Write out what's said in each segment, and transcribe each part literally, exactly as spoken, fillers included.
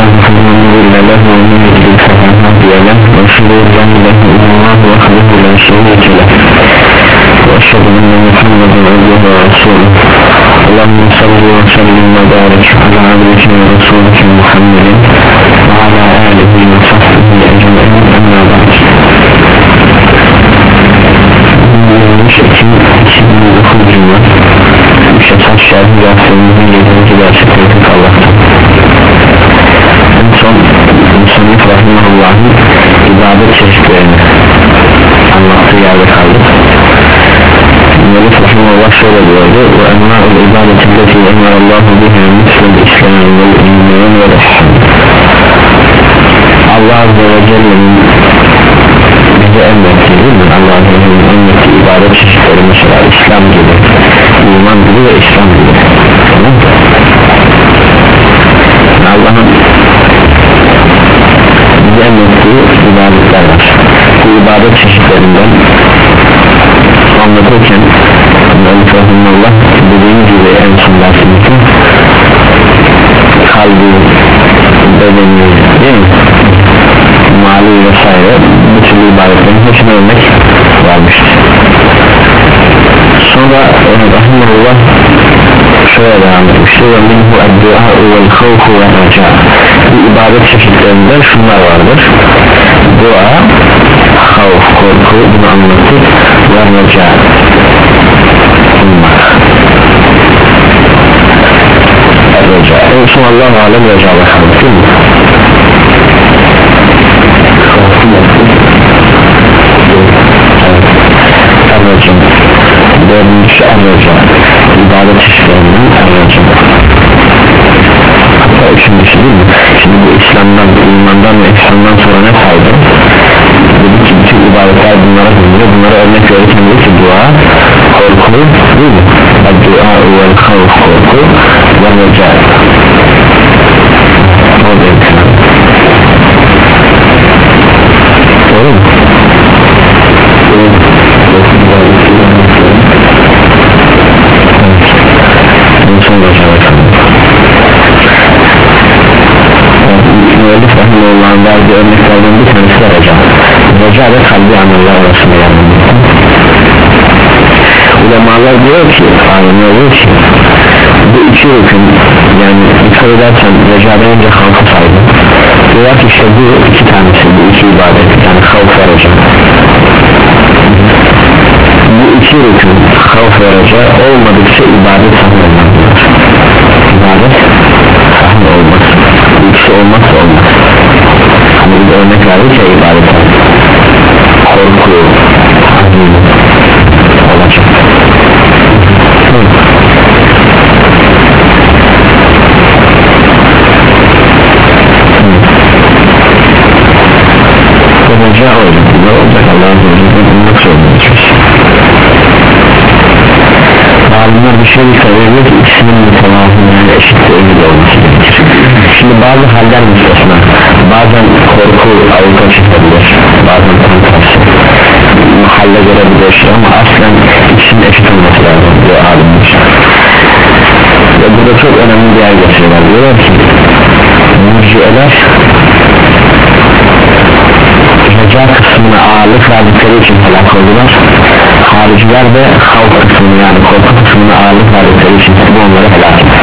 فمن ضل له ومن يضلل فلا هادي له وأشهد أن لا إله إلا الله وحده لا شريك له وأشهد أن محمدا عبده ورسوله اللهم صل وسلم وبارك على عبدك ورسولك محمد وعلى آله وصحبه أجمعين أما بعد Şefat şerhi yaptığımızın yedinci dersi tevfik Allah'tan. En son Müslüman Rahimahullah'ın ibadet çeşitlerini anlattığı yerde kaldık. Müslüman Rahimahullah şöyle diyordu: ve enva'ul ibadetilleti emarallahu biha mislul islam vel iman vel ihsan. Allah Azze ve Celle'nin bize emrettiği değil mi? Allah Azze ve Celle'nin emrettiği ibadet çeşitleri mesela İslam gibi, iman gibi ve İslam gibi. Tamam. Allah'ın bize emrettiği ibadetler var. Bu ibadet çeşitlerinden anlatırken Allah dediğim gibi en son dersimizde kalbi, bedeni değil mi? Mali vesaire bu türlü ibadetlerin hepsine örnek vermiştir. Sonra Rahimullah şöyle devam etmiştir: ve minhu ad-du'a vel khawfu ve raca. Bu ibadet çeşitlerinden şunlar vardır: dua, havf, korku, bunu anlatır ve raca, ummak. Raca, en son Allah-u Alem raca bakalım değil mi? Erracım dördüncüsü erracım ibadet çeşitlerinden erracım, hatta üçüncüsü değil mi? Şimdi bu İslam'dan, imandan ve İslam'dan sonra ne saydı? Dedi ki bütün ibadetler bunlara hızlı, bunlara örnek verirken dedi ki dua, korku değil mi? Dua vel havf, korku ve raca. O da İslam. Doğru mu? Müellif Rahimullah'ın verdiği örneklerden bir tanesi de raca. Raca ve kalbi ameller arasında yanılmıştır. Ulemalar diyor ki, alimler diyor ki bu iki rükün, yani dikkat edersen racadan önce havfı saydı. Diyorlar ki işte bu iki tanesi, bu iki ibadet, yani havf ve raca. Bu iki rükün, havf ve raca olmadıkça ibadet sahih olmaz. İbadet sahih olmaz. Bu ikisi olmazsa olmaz. Hani bir örnek verdik ya ibadet, korku, azim olacak. Raca olacak, ne olacak? Allah'ın zorunda bulmak zorundayız. Alimler bir şey söylüyor ki ikisinin mütevazı, yani eşit sevgili olması gerekir. Şimdi bazı haller müstesna, bazen korku avuta çıkabilir, bazen tam tersi mahalle görebilir ama aslen ikisinin eşit olması lazım diyor alimler. Ve burada çok önemli bir yer getiriyorlar, diyorlar ki mürciyeler raca kısmına ağırlık verdikleri için helak oldular, hariciler de havf kısmını, yani korku kısmına ağırlık verdikleri için bu onları helak etti.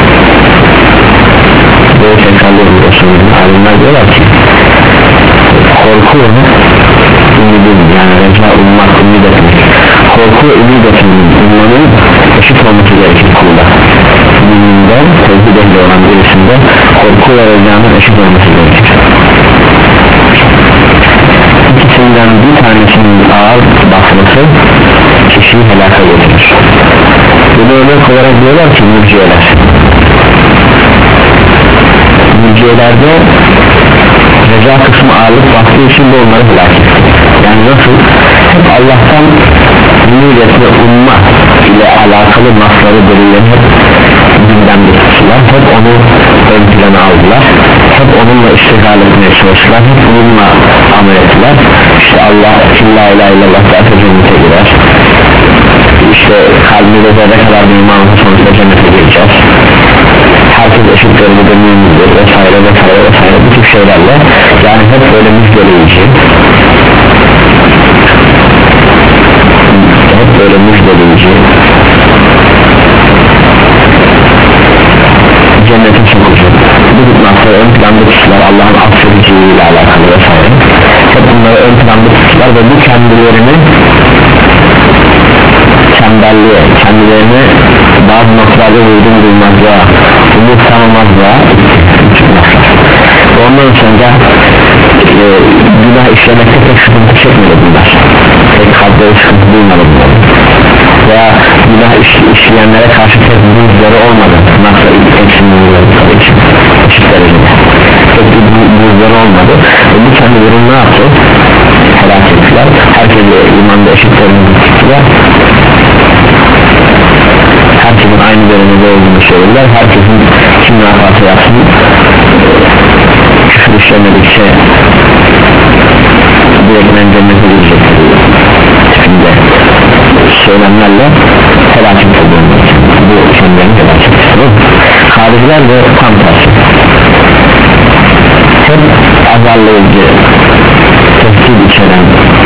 Böyle tekrarlıyor bu Resulü'nün alimler diyorlar ki korku onu ümidin, yani raca ummak, ümid etmek, korku ve ümid etmenin, ummanın eşit olması gerekir kulda. Müminden, tevhid ehli olan birisinde korku ve racanın eşit olması gerekir. İkisinden bir tanesinin ağır basması kişiyi helaka getirir. Bunu örnek olarak diyorlar ki mürciyeler mürciyelerde raca kısmı ağırlık bastığı için de onları helak etti. Yani nasıl? Hep Allah'tan ümid etme, umma ile alakalı nasları, delilleri hep gündem tuttular, hep onu ön plana aldılar, hep onunla iştigal etmeye çalıştılar, hep onunla amel ettiler. İşte Allah la ilahe illallah derse cennete girer, işte kalbinde zerre kadar bir imanın sonuçta cennete gireceğiz, herkes eşit derecede mümindir vesaire vesaire vesaire şeylerle, yani hep böyle müjdeleyici, hep böyle müjdeleyici, cennete sokucu, bu nasıl ön planda tutular, Allah'ın affediciliği ile alakalı vesaire, hep bunları ön planda tutular ve bu kendilerini tembelliğe, kendilerini bazı noktalarda vurdum duymazlığa, umut tanımazlığa çıkmazlar. Ondan sonra e, günah işlemekte pek sıkıntı çekmedi bunlar, pek kalpleri sıkıntı duymadı bunlar, veya günah iş, işleyenlere karşı pek buzları olmadı, nasıl eksinliği için eşit derecede pek buzları olmadı ve bu kendilerini ne yaptı? Helak ettiler, herkese imanda eşit derecede tuttular, herkesin aynı derecede olduğunu söylediler, herkesin kim ne yaparsa yapsın küfür işlemedikçe direktmen cennete girecektir tipinde söylemlerle felaket olduğunu, bu kendilerini felaket ediyor. Hariciler de tam tersi, hep azarlayıcı, tehdit içeren,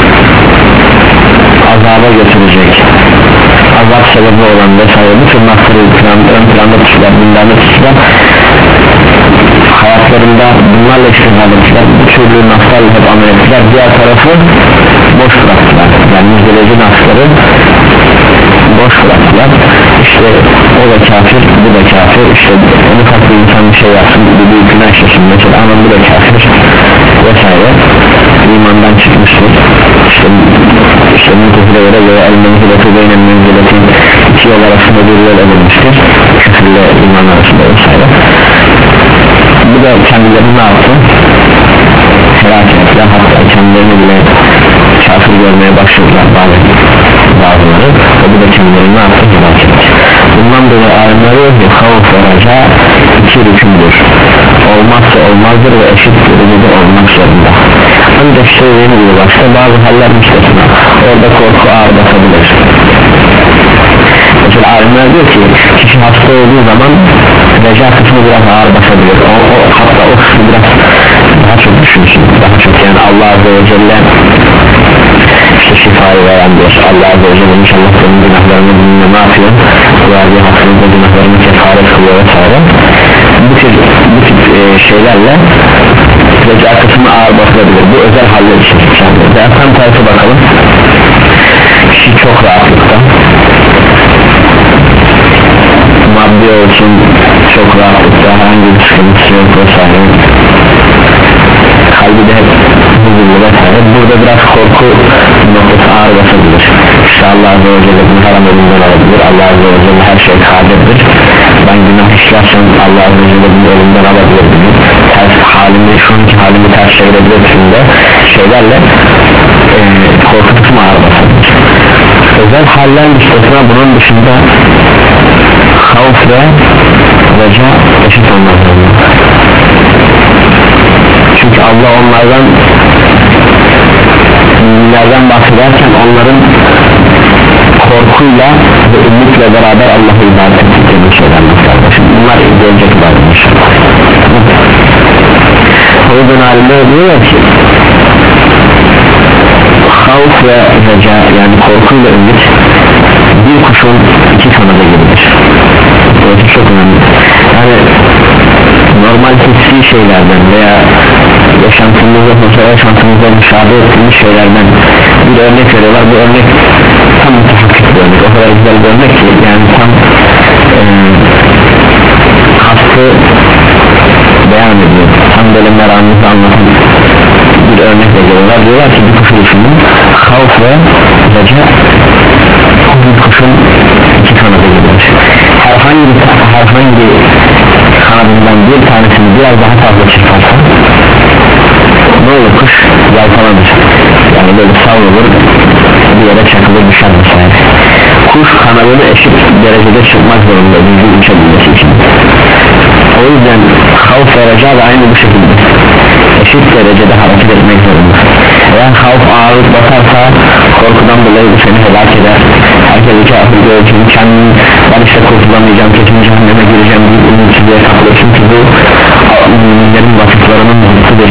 azaba götürecek, azap sebebi olan vesaire bu tür noktaları ön planda tutulan, gündemde tutulan, hayatlarında bunlarla iştigal ettiler, bu türlü noktalarla hep amel ettiler, diğer tarafı boş bıraktılar, yani müjdeleyici noktaları boş bıraktılar. İşte o da kafir, bu da kafir, işte onu farklı insan bir şey yapsın, bir büyük günah işlesin mesela, ama bu da kafir vesaire, imandan çıkmıştır. İşte işte mutezile göre göre el-menzileti beynen menziletin iki yol arasında bir yol edilmiştir, küfürle iman arasında vesaire. Bu da kendilerini ne yaptı? Helak ettiler, hatta kendilerini bile kafir görmeye başladılar bazı, bazıları, ve bu da kendilerini ne yaptı? Helak etti. Bundan dolayı alimler diyor ki havf ve raca iki rükümdür, olmazsa olmazdır ve eşit derecede olmak zorunda. Ancak söylediğim gibi başta bazı haller müstesna, orada korku ağır basabilir. Mesela alimler diyor ki kişi hasta olduğu zaman reca kısmı biraz ağır basabilir, o, o, hatta o kısmı biraz daha çok düşünsün, daha çok, yani Allah Azze ve Celle işte şifayı veren diyor, Allah Azze ve Celle inşallah senin günahlarını dinle ne yapıyor, verdiği hakkında günahlarını kefaret kılıyor vesaire. Bu tür, bu tür e, şeylerle reca kısmı ağır basılabilir, bu özel haller için. Yani tam tersi bakalım, kişi çok rahatlıkta, maddi olsun çok rahatlıkta, herhangi bir sıkıntısı yok vesaire, kalbi de hep huzurlu vesaire, burada biraz korku noktası ağır basabilir. İşte Allah Azze ve Celle bunu haram elinden alabilir, Allah Azze ve Celle her şey kadirdir, ben günah işlersem Allah Azze ve Celle bunu elimden alabilir, ters halimi, şu anki halimi ters çevirebilir içinde şeylerle e, korku kısmı ağır basabilir. Özel haller listesine bunun dışında havf ve reca eşit olmak zorunda. Çünkü Allah onlardan müminlerden bahsederken onların korkuyla ve ümitle beraber Allah'a ibadet ettiklerini söylenmektedir. Şimdi bunlar gelecek ibadet. O yüzden alimler diyorlar ki havf ve reca, yani korkuyla ümit bir kuşun iki kanada gibidir. Burası çok önemli. Yani normal hissi şeylerden veya yaşantımızda, mesela yaşantımızda müşahede ettiğimiz şeylerden bir örnek veriyorlar. Bu örnek tam mütehakkik bir örnek, o kadar güzel bir örnek ki, yani tam e, hastı beyan ediyor, tam böyle meramımızı anlatan bir örnekle geliyorlar. Diyorlar ki bir kuşun düşünün, havf ve reca bir kuşun iki kanadı gibidir. Herhangi, herhangi kanadından bir tanesini biraz daha fazla çıkarsa ne olur, kuş yalpalanır, yani böyle savrulur, bir yere çakılır, düşer vesaire. Kuş kanadını eşit derecede çıkmak zorunda düzgün uçabilmesi için. O yüzden havf ve reca da aynı bu şekilde eşit derecede hareket etmek zorunda. Eğer havf ağırlık basarsa korkudan dolayı bu seni helak eder, herkese kafir göreceğim, kendim ben işte kurtulamayacağım, kesin cehenneme gireceğim diye umutsuzluğa kapılır. Çünkü bu müminlerin vasıflarının zıttıdır,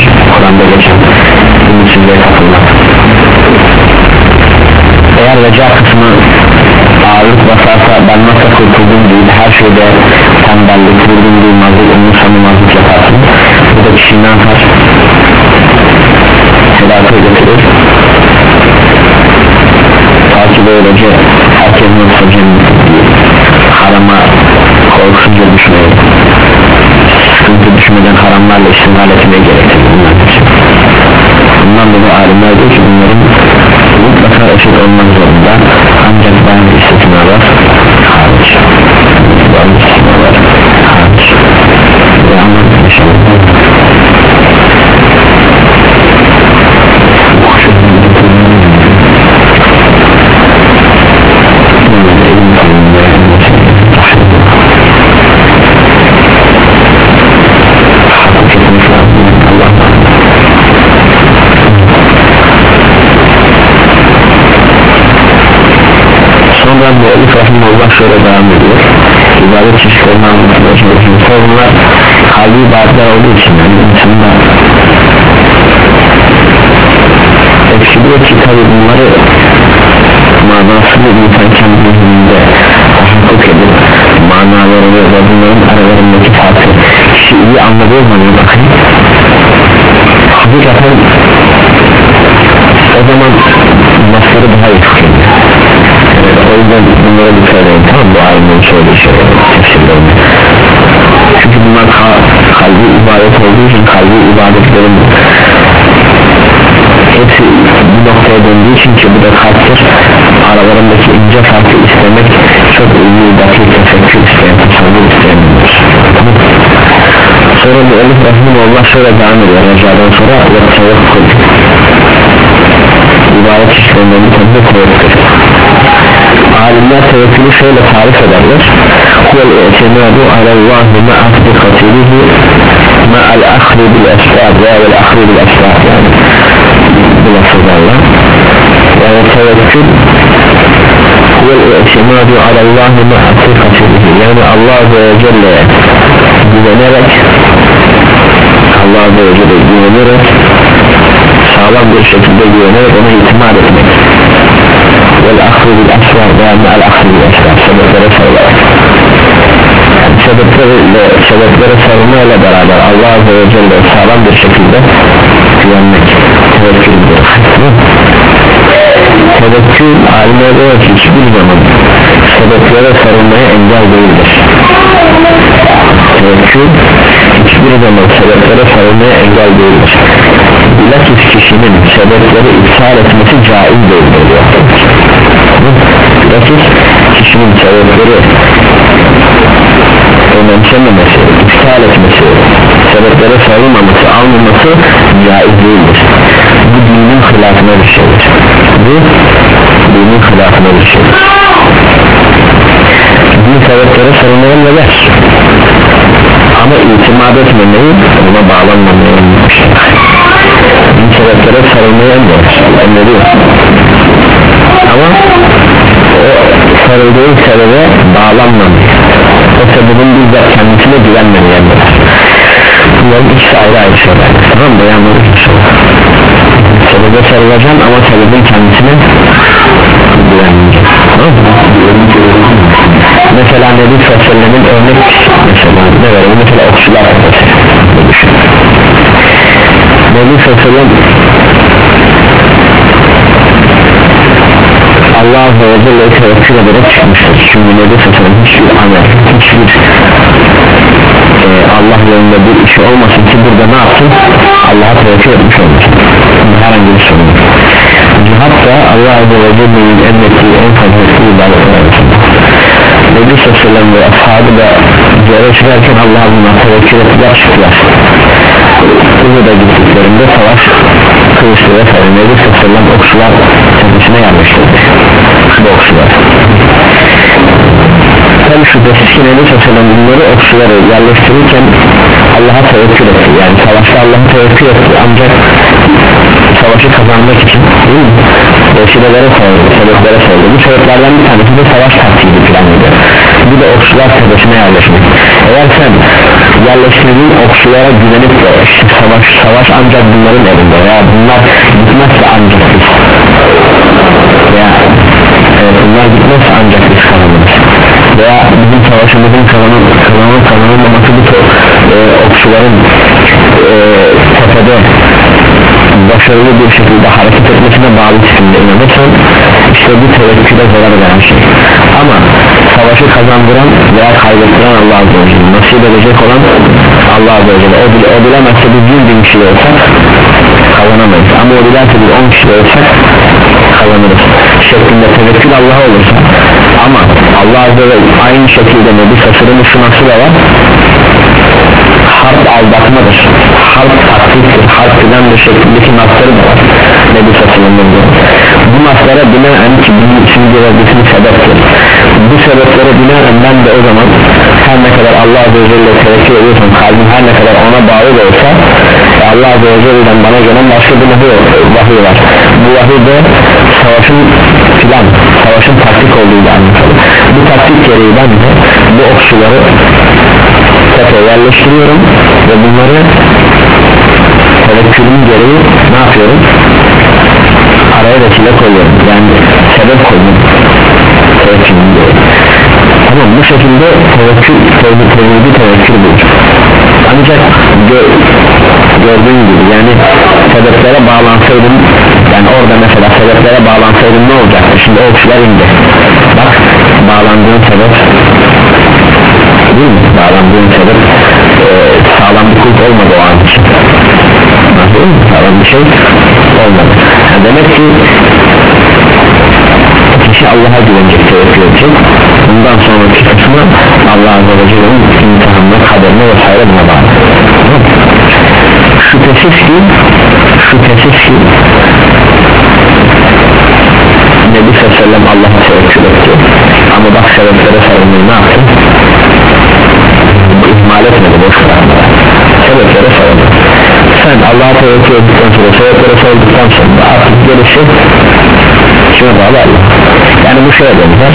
böylece herkes nasıl cennet harama korkusuzca düşmeyi sıkıntı düşmeden haramlarla istimhal etmeye gerekir bundan dolayı alimler diyor ki bunların mutlaka eşit olmak zorunda ancak bazı istisnalar hariç bazı istisnalar hariç ve anlatık inşallah Sonra müellif rahimahullah şöyle devam ediyor ibadet çeşitlerini anlatmaya çalışıyor bunlar kalbi ibadetler olduğu için yani insanlar eksiliyor ki tabi bunları manasını insan kendi zihninde tahakkuk edip manalarını ve bunların aralarındaki farkı kişi iyi anladığı zaman bakın hakikaten o zaman nasları daha iyi tutuyor o yüzden bunlara dikkat edin tamam bu alimlerin söylediği şeyler tefsirlerini çünkü bunlar kalbi ibadet olduğu için kalbi ibadetlerin hepsi bir noktaya döndüğü için ki bu da kalptir aralarındaki ince farkı istemek çok iyi dakik tefekkür isteyen tasavvur isteyendir sonra müellif rahimahullah şöyle devam ediyor Reca'dan sonra ve tevekkül ibadet çeşitlerinden bir tanıdık tevekkül alimler tevekkülü şöyle tarif ederler huvel i'timadu alallahi ma'a fiqatilihi ma'al akhri bil esbab ve'l akhri bil esbab yani bu lafızlarla yani tevekkül huvel i'timadu alallahi ma'a fiqatilihi yani Allah Azze ve Celle'ye güvenerek Allah Azze ve Celle'ye güvenerek sağlam bir şekilde güvenerek ona itimat etmek vel ahri bil asrar veya me'al ahri bil asrar sebeplere sarılarak yani sebeplere, sebeplere sarılmayla beraber Allah Azze ve Celle sağlam bir şekilde güvenmek tevekkül ediyor tevekkül alimler diyor ki hiçbir zaman sebeplere sarılmaya engel değildir tevekkül hiçbir zaman sebeplere sarılmaya engel değildir bilakis kişinin sebepleri iptal etmesi caiz değildir bilakis kişinin sebepleri önemsememesi iptal etmesi sebeplere sarılmaması almaması caiz değildir bu dinin hilafına bir şeydir bu dinin hilafına bir şeydir din sebeplere sarılmaya ne der ama itimat etmemeyi ona bağlanmamayı önlemiştir din sebeplere sarılmaya önleriyor ama o sarıldığı sebebe bağlanmamayı o sebebin bizzat kendisine güvenmemeyendir bunların ikisi ayrı ayrı şeyler tamam mı yani sebebe sarılacaksın ama sebebin kendisine güvenmeyeceksin tamam mı? Mesela Nebi Sallallahu Aleyhi ve Sellem'in örnek mesela ne verelim mesela okçular Nebi Sallallahu Aleyhi ve Sellem Allah Azze ve Celle'ye tevekkül ederek çıkmıştır çünkü Nebi Sallallahu Aleyhi ve Sellem hiçbir amel hiçbir e, Allah yolunda bir işi olmasın ki burada ne yapsın Allah'a tevekkül etmiş olmasın herhangi bir sorun cihat da Allah Azze ve Celle'nin emrettiği en fazlasını ibadetler arasında Nebi Sallallahu Aleyhi ve Sellem ve ashabı da ziyare çıkarken Allah'a tevekkül ettiler çıktılar Uhud'a gittiklerinde savaş kılıçlı ve sarı Nebi Sallallahu Aleyhi ve Sellem okçular tepesine yerleştirdi bu okçular tabi şüphesiz ki Nebi Sallallahu Aleyhi ve Sellem bunları okçuları yerleştirirken Allah'a tevekkül etti yani savaşta Allah'a tevekkül etti ancak savaşı kazanmak için değil mi? Vesilelere sayıldı, sebeplere sayıldı bu sebeplerden bir tanesi de savaş taktiği planıydı bir de okçular tepesine yerleşmek eğer sen yerleştirdiğin okçulara güvenip de işte savaş, savaş ancak bunların elinde veya bunlar gitmezse ancak biz veya e, bunlar gitmezse ancak biz kazanırız veya bizim savaşımızın kazanın, kazanın, kazanılmaması bu e, okçuların e, tepede baş başarılı bir şekilde hareket etmesine bağlı sistemde inanırsan işte bu tevekküle zarar veren şey. Ama savaşı kazandıran veya kaybettiren Allah Azze ve Celle, nasip edecek olan Allah Azze ve Celle. O, bile, o bilemezse biz yüz bin kişi olsak kazanamayız, ama o bilerse biz on kişi olsak kazanırız şeklinde tevekkül Allah'a olursa. Ama Allah Azze ve Celle aynı şekilde Nebi Sasır'ın ısınası da var. Harp aldatmadır, harp taktiktir, harp filandır şeklindeki nasları da var Nebi Sasır'ın. Bu naslara binaen ki bunun için görevlisinin sebeptir. Bu sebeplere binaen ben de o zaman her ne kadar Allah Azze ve Celle tevekkül ediyorsam, kalbim her ne kadar ona bağlı da olsa, Allah Azze ve Celle'den bana gelen başka bir vahiy var. Bu vahiy de savaşın filan, savaşın taktik olduğuyla anlatılır. Bu taktik gereği ben de bu okçuları tepeye yerleştiriyorum ve bunları tevekkülün gereği ne yapıyorum? Araya vesile koyuyorum, yani sebep koyuyorum tevekkülün gereği. Tamam, bu şekilde tevekkül, tevhidi tevekkül bulur. Ancak gö gördüğün gibi yani sebeplere bağlansaydım, yani orada mesela sebeplere bağlansaydım ne olacaktı? Şimdi okçular indi, bak bağlandığın sebep değil mi? Bağlandığın sebep e, sağlam bir kulp olmadı o an için. Nasıl? Sağlam bir şey olmadı. Yani demek ki kişi Allah'a güvenecek, tevekkül edecek. Bundan sonraki kısmı Allah Azze ve Celle'nin imtihanına, kaderine vesaire buna bağlı. Şüphesiz ki şüphesiz ki Nebi Sallallahu Aleyhi ve Sellem Allah'a tevekkül etti, ama bak sebeplere sarılmayı ne yaptı? İhmal etmedi, boş bırakmadı. Sebeplere sarılmadı. Sen Allah'a tevekkül ettikten sonra, sebeplere sarıldıktan sonra artık gelişi kime bağlı? Allah. Yani bu şeye benzer,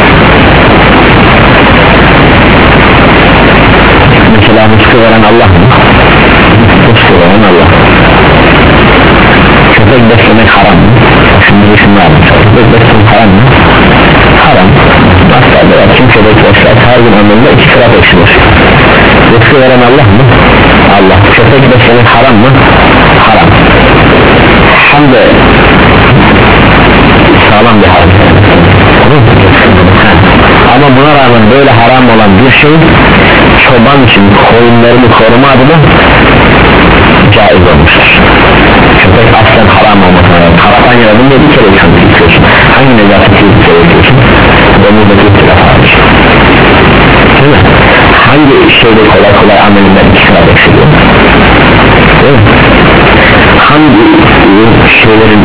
mesela rızkı veren Allah mı? Rızkı veren Allah. Köpek beslemek haram mı? Şimdi düşünme abi, köpek beslemek haram mı? Haram. Hatta da kim köpek besler her gün ömründe iki kırat eksilir. Rızkı veren Allah mı? Allah. Köpek beslemek haram mı? Haram. Hem de sağlam bir haram. Ama buna rağmen böyle haram olan bir şey çoban için koyunlarını koruma adına caiz olmuştur. Köpek aslen haram olmasına rağmen kaptan yaradığında bir kere yıkıyorsun. Hangi nezafeti bir kere yıkıyorsun? Domuzdaki itilaf varmış. Değil mi? Hangi şeyde kolay kolay amelinden iki sıra eksiliyor? Değil mi? Hangi şeylerin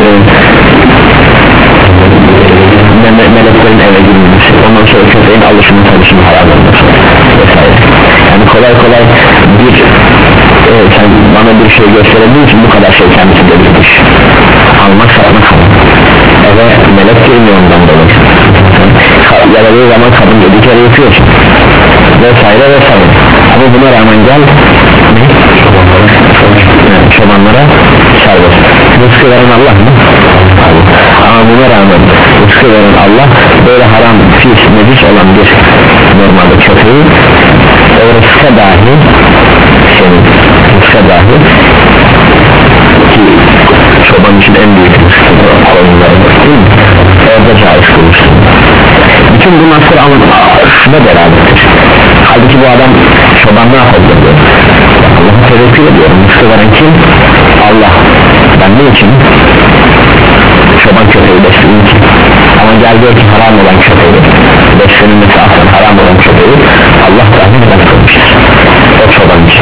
e, me meleklerin eve girmesi, ondan sonra köpeğin alışımı tanışımı haram olması vesaire. Yani kolay kolay bir e, sen bana bir şey gösterebildiğin için bu kadar şey kendisi belirmiş. Almak satmak haram. Eve melek girmiyor ondan dolayı. Yaradığı zaman kadın bir kere yapıyorsun vesaire vesaire. Ama buna rağmen gel ne? Çobanlara serbest. Rızkı veren Allah mı? Ama buna rağmen rızkı veren Allah böyle haram, pis, necis olan bir normalde köpeği o rızka dahi senin rızka dahi ki çoban için en büyük rızkı koyunlardır değil mi? Orada caiz kılmıştır. Bütün bu nasıl şuna beraberdir. Halbuki bu adam çoban ne yapabilir? Allah'a tevekkül ediyorum. Rızkı veren kim? Allah. Ben ne için? Çoban köpeği besleyeyim ki. Ama gel diyor ki haram olan köpeği beslenilmesi aslen haram olan köpeği Allah dahi neden kılmıştır? O çoban için.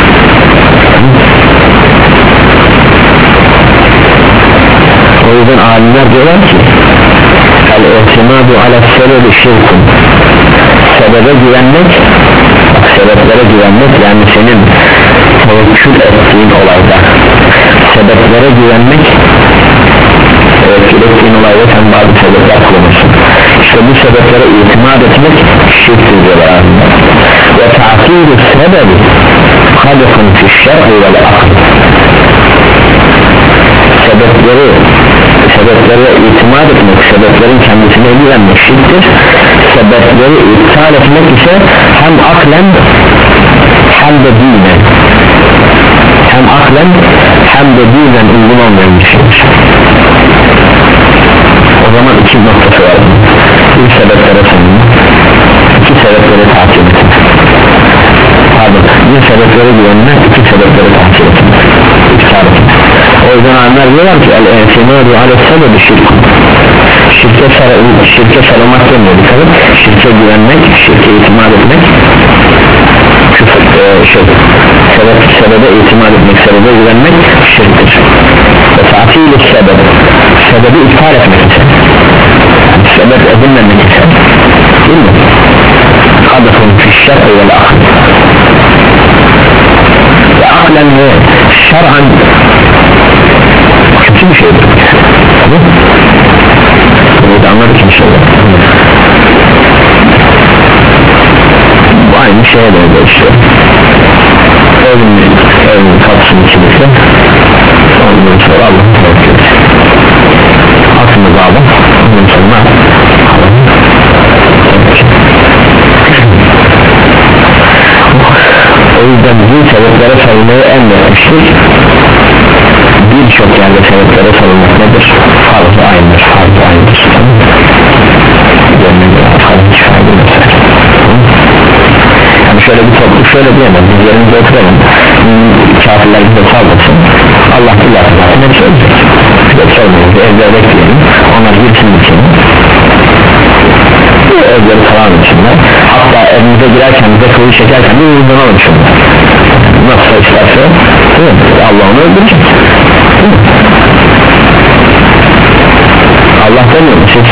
O yüzden alimler diyorlar ki el-ihtimadu ala sebebi şirkun, sebebe güvenmek, sebeplere güvenmek, yani senin tevekkül ettiğin olayda sebeplere güvenmek, tevekkül ettiğin olayda sen bazı sebepler kullanırsın. İşte bu sebeplere itimat etmek şirktir diyorlar alimler. Ve ta'kidu sebebi hadefun fi'ş-şer'i vel akl, sebepleri sebeplere itimat etmek, sebeplerin kendisine güvenmek şirktir. Sebepleri iptal etmek ise hem aklen hem de dinen, hem aklen hem de birden uygun olmayan bir şeydir. O zaman iki noktası var. Bir sebeplere sanırım, iki sebeplere takip etmek. Pardon, bir sebeplere güvenmek, iki sebeplere takip etmek. O yüzden anlar diyorlar ki el-e'timadu aleyh-sebebi şirk. Şirke, sar şirke sarılmak demiyor bir tabi. Şirke güvenmek, şirke itimat etmek, küfür, e, şey, sebep, sebebe itimat etmek, sebebe güvenmek şirktir. Ve tatil-i sebep, sebebi iptal etmek ise, sebep edinmemek ise, değil mi? Kadafun fişşer'i vel akıl. Ve aklen ve şer'an kötü bir şeydir. Tabii. Bunu da anladık inşallah. Bu aynı şeye benziyor işte. Evin, evin kapısının kilisi. Ondan sonra Allah'ın tevkili. Aslında bağlı. Ondan sonra Allah'ın tevkili. O yüzden bu sebeplere sarılmayı emretmiştir. Birçok yerde sebeplere sarılmak nedir? Farz-ı aynıdır, farz-ı aynıdır. Yani şöyle bir toplu şöyle diyemez, biz yerimize oturalım, kafirler bize sallasın, Allah billahi zaten hep söyleyecek. Hep sormayız, evde bekleyelim, onlar girsin için, evleri tamam içinler, hatta evimize girerken bize kılıç çekerken bir uygun olur şimdi. Nasıl isterse, Allah onu öldürecek. Allah demiyor mu siz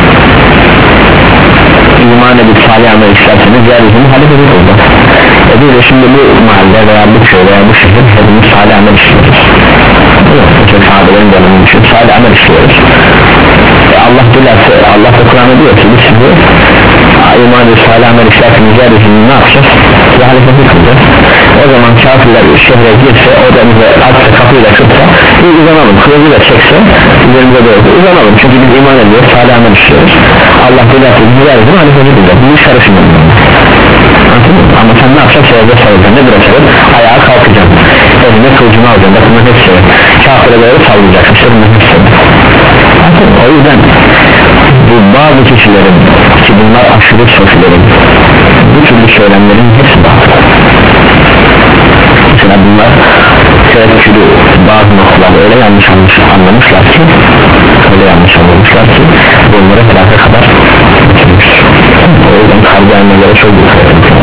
iman edip salih amel isterseniz yeryüzünü halifet olacak. E biz de şimdi bu mahalle veya bu köy veya bu şehir hepimiz salih amel istiyoruz. Çok sahabelerin dönemini düşünüp salih amel istiyoruz. E Allah dilerse, Allah da Kur'an'a diyor ki biz sizi iman edip salih amel isterseniz yeryüzünü ne yapacağız? Ve halifet kılacağız. O zaman kafirler şehre girse, odamıza açsa, kapıyı da kırsa bir uzanalım, kılıcı da çekse üzerimize doğru uzanalım, çünkü biz iman ediyoruz, salih amel istiyoruz. Allah dilerse bizi yeryüzünü halifet kılacak, bu iş karışmıyor. Ama sen ne yapacaksın? Evde sarılacaksın, ne bırakacaksın? Ayağa kalkacaksın, eline kılıcını alacaksın, bakın hepsi kafire doğru sallayacaksın, şerine hepsi. O yüzden bu bazı kişilerin ki bunlar aşırı sofilerin bu türlü söylemlerin hepsi bazı. Mesela bunlar tevekkülü bazı noktalarda öyle yanlış anlamışlar ki öyle yanlış anlamışlar ki bunlara felaket kadar bitirmiş. O yüzden kalbi annelere çok dikkat edin.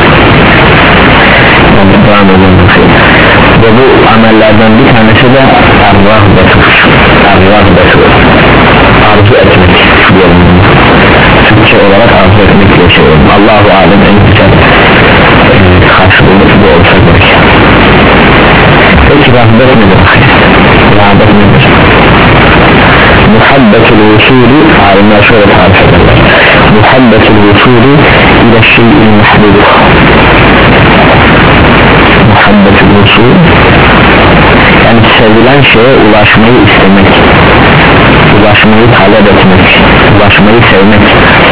Devam edelim. Ve bu amellerden bir tanesi de er-rahbetur. Er-rahbetur. Arzu etmek diyelim. Türkçe olarak arzu etmek diye çevirelim. Allahu alem en güzel karşılığında bu olsa gerek. Peki rahbet nedir? Rahbet nedir? Muhabbetul usulü alimler şöyle tarif ederler. Muhabbetul usulü ile şey'il mahbubu. Muhabbetul usul yani sevilen şeye ulaşmayı istemek, ulaşmayı talep etmek, ulaşmayı sevmek.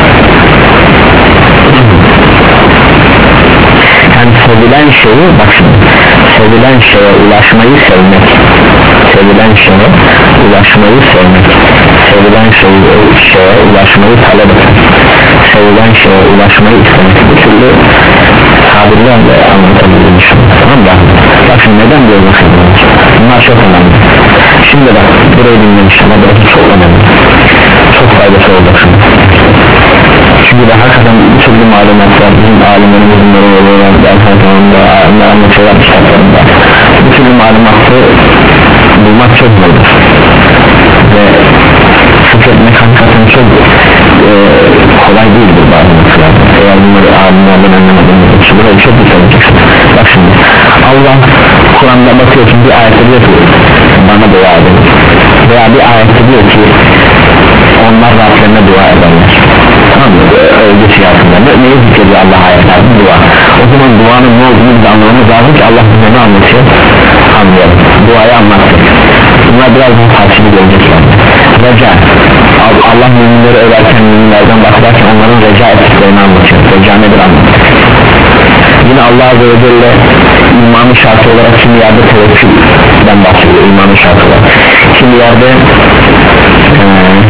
Yani sevilen şeyi, bak şimdi, sevilen şeye ulaşmayı sevmek, sevilen şeye ulaşmayı sevmek, sevilen şeye, şeye ulaşmayı talep etmek, sevilen şeye ulaşmayı istemek, bu türlü tabirlerle anlatabildiğini düşünüyorum, tamam mı? Bak şimdi neden diyor bu kızlar? Bunlar çok önemli. Şimdi bak burayı dinlemiştim ama burası çok önemli, çok faydası olacak şimdi. Çünkü de hakikaten bir türlü malumatlar bizim alimlerimizin bunları oluyorlar, dersen sonunda ne anlatıyorlar kitaplarında, bu türlü malumatı bulmak çok zordur ve fikretmek hakikaten çok e, kolay değildir bazı noktalar. Eğer bunları alimlerden anlamadığınız için burayı çok dikkat edeceksin. Bak şimdi Allah Kur'an'da bakıyorsun bir ayette diyor ki bana dua edin veya bir ayette diyor ki onlar Rablerine dua ederler, tamam mı? Öyle siyasında neyi zikrediyor Allah ayetlerinde? Dua. O zaman duanın ne olduğunu biz anlamamız lazım ki Allah bize ne anlatıyor? Anlayalım. Duayı anlattık. Bunlar biraz daha tartışılı gelecek yani. Reca, Allah müminleri ölerken, müminlerden bahsederken onların reca ettiklerini anlatıyor. Reca nedir anlatıyor? Yine Allah Azze ve Celle imanın şartı olarak şimdi yerde tevekkülden bahsediyor. imanın şartı var. Şimdi yerde e,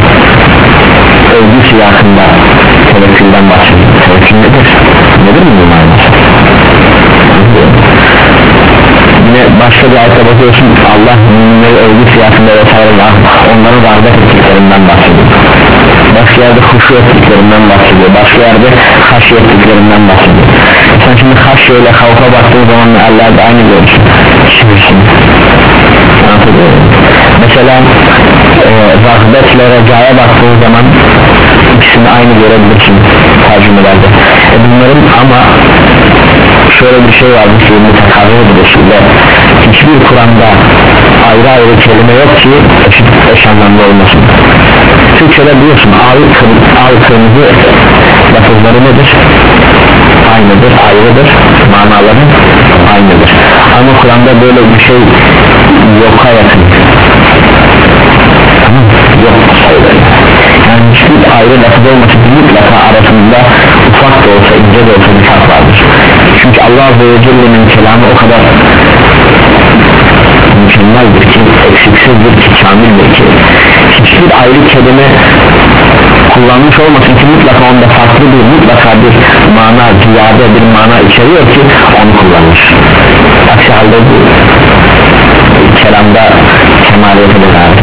övgü siyasında tevekkülden bahsediyor. Tevekkül nedir? Nedir mi bu manası? Yine başka bir ayete bakıyorsun, Allah müminleri övgü siyasında vesaire onların rağbet ettiklerinden bahsediyor. Başka yerde huşu ettiklerinden bahsediyor. Başka yerde haşi ettiklerinden bahsediyor. Sen şimdi haşi ile havfa baktığın zaman Allah'da aynı görürsün. Şimdisin. Mesela e, rağbet ile recaya baktığın zaman ikisini aynı görebilirsin tercümelerde. E bunların ama şöyle bir şey var, bir şey mutekarrır bir şekilde hiçbir Kur'an'da ayrı ayrı kelime yok ki eşit eş anlamlı olmasın. Türkçe'de biliyorsun al, al kırmızı lafızları nedir? Aynıdır, ayrıdır, manaları aynıdır. Ama Kur'an'da böyle bir şey yoka yakın. Yok sayılır. Yani hiçbir ayrı lafız olması mutlaka arasında ufak da olsa ince de olsa bir fark vardır. Çünkü Allah Azze ve Celle'nin kelamı o kadar mükemmeldir ki, eksiksizdir ki, kamildir ki hiçbir ayrı kelime kullanmış olmasın ki mutlaka onda farklı bir, mutlaka bir mana, ziyade bir mana içeriyor ki onu kullanmış. Aksi halde bu kelamda kemaliyete de lazım.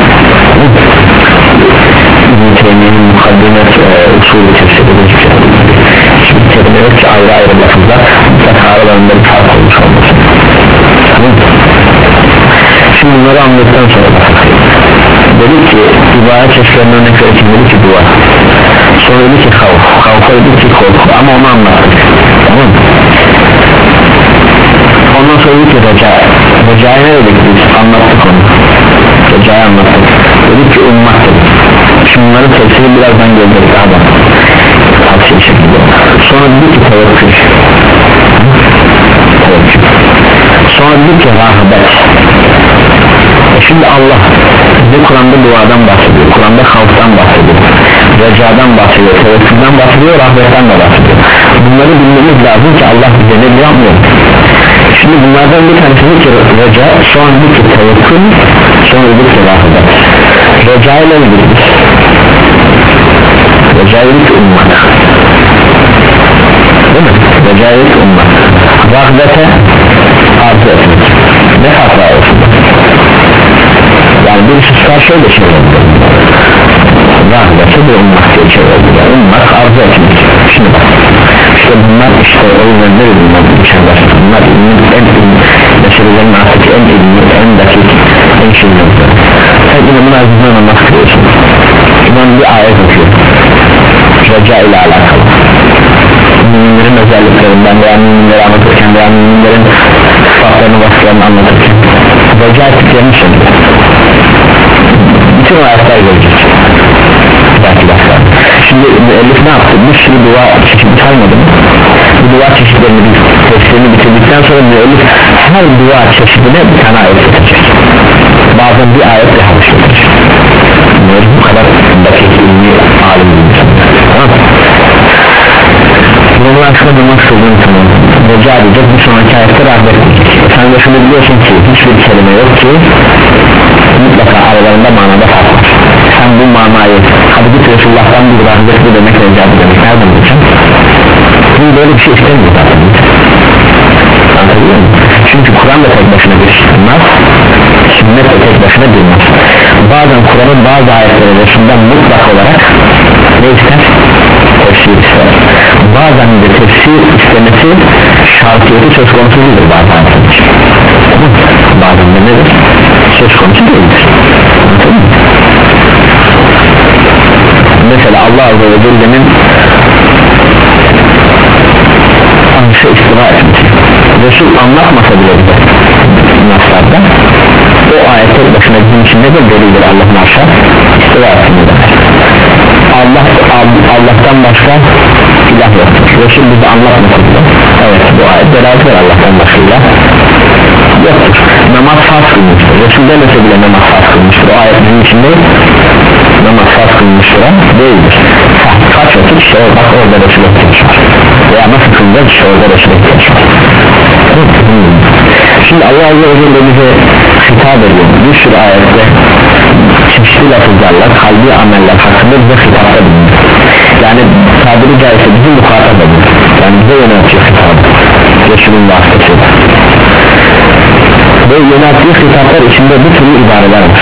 İbn-i Teymiye'nin mukaddimet e, usulü tefsirinde hiçbir kelime yok ki ayrı ayrı lafızda mutlaka aralarında bir fark olmuş olmasın. Şimdi bunları anladıktan sonra bakalım. Dedi ki ibadet çeşitlerine örnek verirken dedi ki dua, sonra dedi ki havf, havfa dedi ki korku, ama onu anlattık, tamam mı? Ondan sonra dedi ki reca, reca'ya ne dedik biz, anlattık onu, reca'yı anlattık, dedi ki ummak dedik. Şimdi bunların tefsiri birazdan gelecek daha da tavsiye şekilde. Sonra dedi ki tevekkül, tevekkül. Sonra dedi ki rahbet. Şimdi Allah bize Kur'an'da duadan bahsediyor, Kur'an'da havftan bahsediyor, recadan bahsediyor, tevekkülden bahsediyor, rahmetten de bahsediyor. Bunları bilmemiz lazım ki Allah bize ne yapmıyor. Şimdi bunlardan bir tanesi bir ki reca, sonra bir ki tevekkül, sonra bir ki rahmet. Reca ile ilgili reca ile ilgili ummak, değil mi? Reca ile ilgili ummak, rahmete arzu etmek. Ne hata olsun? Yani birisi çıkar şöyle şey oldu, rahmeti bir ummak diye şey oldu, ummak arzu etmek. Şimdi bak, işte bunlar işte o yüzden ne bunlar içerler, bunlar ilmin en ilmi meselelerin artık en ilmi, en dakik, en şeyler. Sen imamın azizden namaz kılıyorsun, imam bir ayet okuyor, reca ile alakalı, müminlerin özelliklerinden veya müminleri anlatırken veya müminlerin sıfatlarını, vasıflarını anlatırken reca ettiklerini söylüyor. Bütün ayetler gelecek. Şimdi müellif ne yaptı? Bir sürü dua çeşitli saymadı mı? Bu dua çeşitlerini bir tefsirini bitirdikten sonra müellif her dua çeşidine bir tane ayet getirecek. Bazen bir ayet daha getirecek. Müellif bu kadar dakik ilmi alim bir insan. Tamam mı? Bunun aslında durmak istediğim zaman reca edecek, bir sonraki ayette rahmet edecek. Sen de şunu biliyorsun ki hiçbir kelime yok ki mutlaka aralarında manada fark var. Sen bu manayı hadi git Resulullah'tan bir rahmet bu demek reca demek nereden bulacağım? Bunu böyle bir şey istemiyor zaten. Anladın mı? Çünkü Kur'an da tek başına bir nas, sünnet de tek başına bir nas. Bazen Kur'an'ın bazı ayetleri Resulullah mutlak olarak ne ister? Tefsir ister. Bazen de tefsir istemesi şartiyeti söz konusu değildir bazen. Bazen de nedir? Söz konusu değildir. Mesela Allah Azze ve Celle'nin arşa istiva etmesi Resul anlatmasa bile bize naslarda o ayetler başına bizim için ne de delildir Allah'ın arşa istiva etmesi. Allah, Allah'tan başka ilah yoktur. Resul bize anlatmasa bile evet bu ayet beraber Allah'tan başka ilah yoktur. Namaz farz kılmıştır. Resul demese bile namaz farz kılmıştır. O ayet bizim için değil, namaz farz kılmıştır değildir. Kaç vakit işte o, bak orada Resul etmiş var veya nasıl kılacak işte orada Resul etmiş var. Şimdi Allah Azze ve Celle bize hitap ediyor. çeşitli lafızlarla kalbi ameller hakkında bize hitapta bulunur. Yani tabiri caizse bizim muhatap bulunur. Yani bize yöneltiyor hitabı Resul'ün vasıtasıyla. Ve yönelttiği hitaplar içinde bir türlü ibareler var.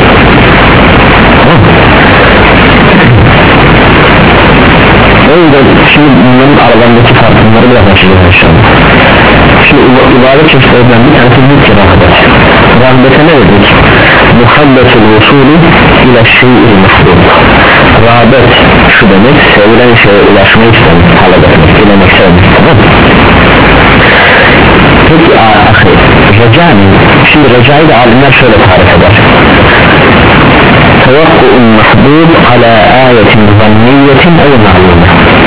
O yüzden şimdi bunların aralarındaki farkları biraz açacağız inşallah. Şimdi ibadet çeşitlerinden bir tanesi büyük ki rahbet. Rahbete ne dedik? Muhabbetul usulü ile şey'i mahbub. Rahbet şu demek, sevilen şeye ulaşmayı istemek, talep etmek, dilemek, sevmek, tamam mı? Peki ahir, reca ne? Şimdi recayı da alimler şöyle tarif eder. Tevakku'un mahbub ala ayetin zanniyetin ev ma'lume.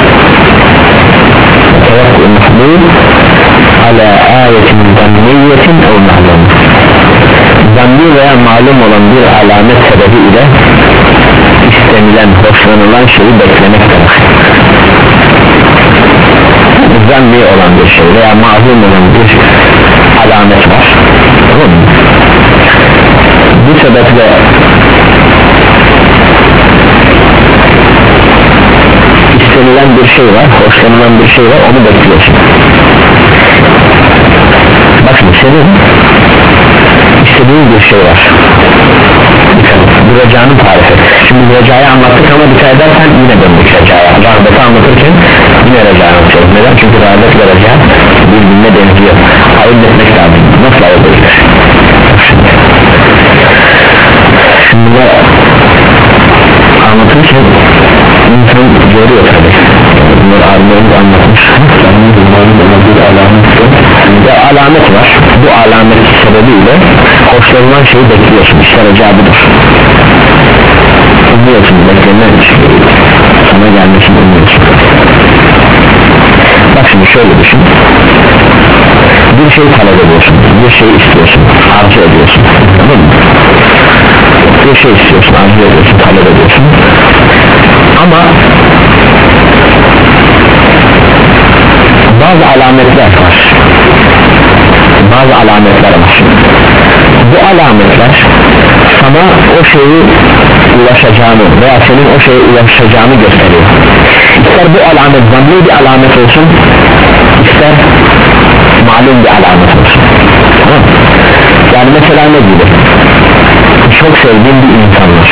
Tevakku'un mahbub ala ayetin zanniyetin ev ma'lume. Zanni veya malum olan bir alamet sebebi ile istenilen, hoşlanılan şeyi beklemek demek. Zanni olan bir şey veya malum olan bir alamet var. Tamam mı? Bu sebeple istenilen bir şey var, hoşlanılan bir şey var, onu bekliyorsun. Bak şimdi senin istediğin bir şey var. Bu recanın tarifi. Şimdi recayı anlattık ama dikkat edersen yine döndük recaya. Rahbeti anlatırken yine recayı anlatıyoruz. Neden? Çünkü rahbet ve reca birbirine benziyor. Ayırt etmek lazım. Nasıl ayırt edilir? Şimdi bunlar anlatırken insan görüyor tabi. Bunlar alimlerimiz anlatmış. Bir alamet ve alamet var. Bu alamet sebebiyle hoşlanılan şeyi bekliyorsun. İşte reca budur. Umuyorsun, beklenen sana gelmesini umuyorsun. Bak şimdi şöyle düşün. Bir şey talep ediyorsun, bir şey istiyorsun, arzu ediyorsun. Tamam mı? Bir şey istiyorsun, arzu ediyorsun, talep ediyorsun. Ama bazı alametler var. Bazı alametler var. Bu alametler sana o şeyi ulaşacağını veya senin o şeye ulaşacağını gösteriyor. İster bu alamet zanni bir alamet olsun, ister malum bir alamet olsun. Tamam. Yani mesela ne gibi? Çok sevdiğin bir insan var.